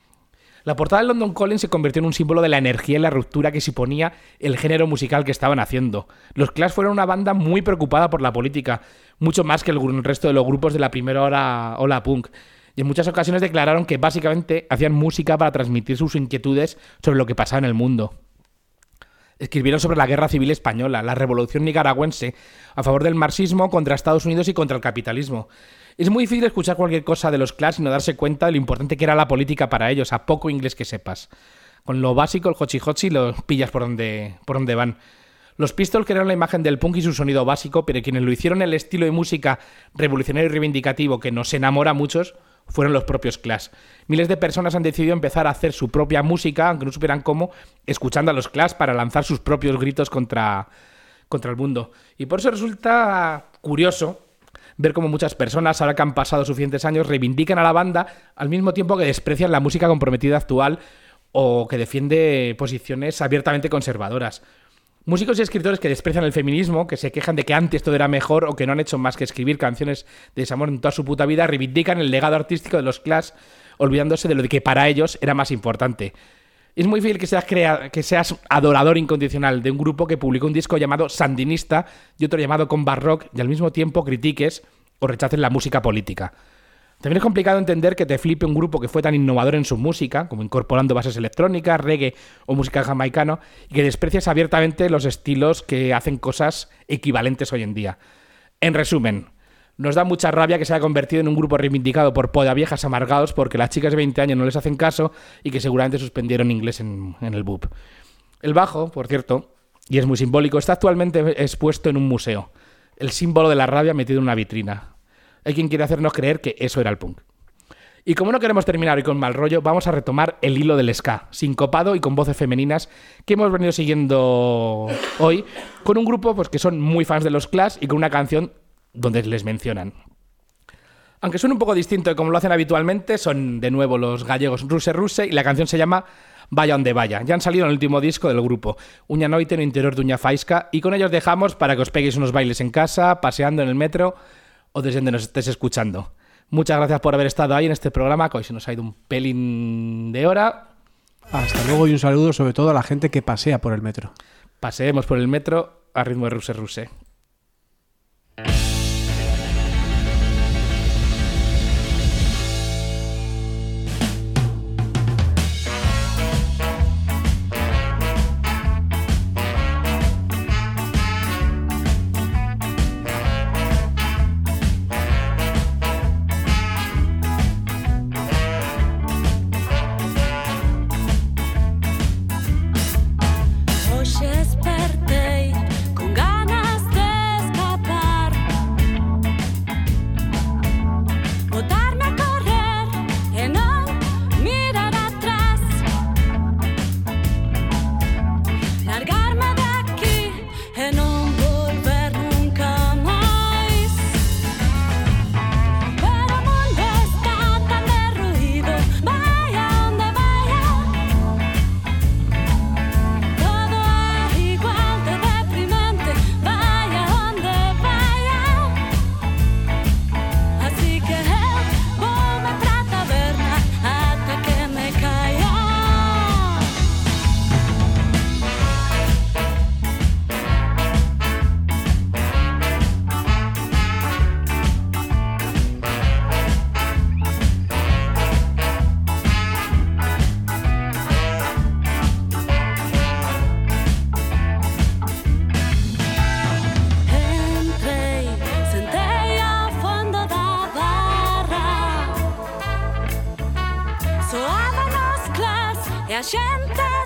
La portada del London Calling se convirtió en un símbolo de la energía y la ruptura que suponía el género musical que estaban haciendo. Los Clash fueron una banda muy preocupada por la política, mucho más que el resto de los grupos de la primera ola, ola punk. Y en muchas ocasiones declararon que básicamente hacían música para transmitir sus inquietudes sobre lo que pasaba en el mundo. Escribieron sobre la guerra civil española, la revolución nicaragüense, a favor del marxismo, contra Estados Unidos y contra el capitalismo. Es muy difícil escuchar cualquier cosa de los Clash y no darse cuenta de lo importante que era la política para ellos, a poco inglés que sepas. Con lo básico, el hochi hochi, lo pillas por donde, por donde van. Los Pistols crearon la imagen del punk y su sonido básico, pero quienes lo hicieron el estilo de música revolucionario y reivindicativo que nos enamora a muchos fueron los propios Clash. Miles de personas han decidido empezar a hacer su propia música, aunque no supieran cómo, escuchando a los Clash para lanzar sus propios gritos contra, contra el mundo. Y por eso resulta curioso ver cómo muchas personas, ahora que han pasado suficientes años, reivindican a la banda al mismo tiempo que desprecian la música comprometida actual o que defiende posiciones abiertamente conservadoras. Músicos y escritores que desprecian el feminismo, que se quejan de que antes todo era mejor o que no han hecho más que escribir canciones de desamor en toda su puta vida, reivindican el legado artístico de los Clash, olvidándose de lo de que para ellos era más importante. Es muy difícil que seas, crea- que seas adorador incondicional de un grupo que publicó un disco llamado Sandinista y otro llamado Combat Rock y al mismo tiempo critiques o rechaces la música política. También es complicado entender que te flipe un grupo que fue tan innovador en su música, como incorporando bases electrónicas, reggae o música jamaicana, y que desprecias abiertamente los estilos que hacen cosas equivalentes hoy en día. En resumen, nos da mucha rabia que se haya convertido en un grupo reivindicado por podaviejas amargados porque las chicas de veinte años no les hacen caso y que seguramente suspendieron inglés en, en el B U P. El bajo, por cierto, y es muy simbólico, está actualmente expuesto en un museo. El símbolo de la rabia metido en una vitrina. Hay quien quiere hacernos creer que eso era el punk. Y como no queremos terminar hoy con mal rollo, vamos a retomar el hilo del ska, sincopado y con voces femeninas, que hemos venido siguiendo hoy, con un grupo pues, que son muy fans de los Clash y con una canción donde les mencionan. Aunque suene un poco distinto de como lo hacen habitualmente, son de nuevo los gallegos Ruse Ruse y la canción se llama Vaya donde vaya. Ya han salido en el último disco del grupo, Uña Noite en el interior de Uña Faisca, y con ellos dejamos para que os peguéis unos bailes en casa, paseando en el metro o desde donde nos estés escuchando. Muchas gracias por haber estado ahí en este programa, que hoy se nos ha ido un pelín de hora. Hasta luego y un saludo sobre todo a la gente que pasea por el metro. Paseemos por el metro a ritmo de Ruse Ruse. Hoxe despertei con ganas de escapar, botarme a correr e non mirar atrás, largarme de aquí e non volver nunca máis. Pero o mundo está tan derruído, vaya onde vaya, todo é igual de deprimente, vaya onde vaya. Así que eu voume pra taberna ata que me caia. Entrei, sentei ao fondo da barra, soaban os Clash e a xente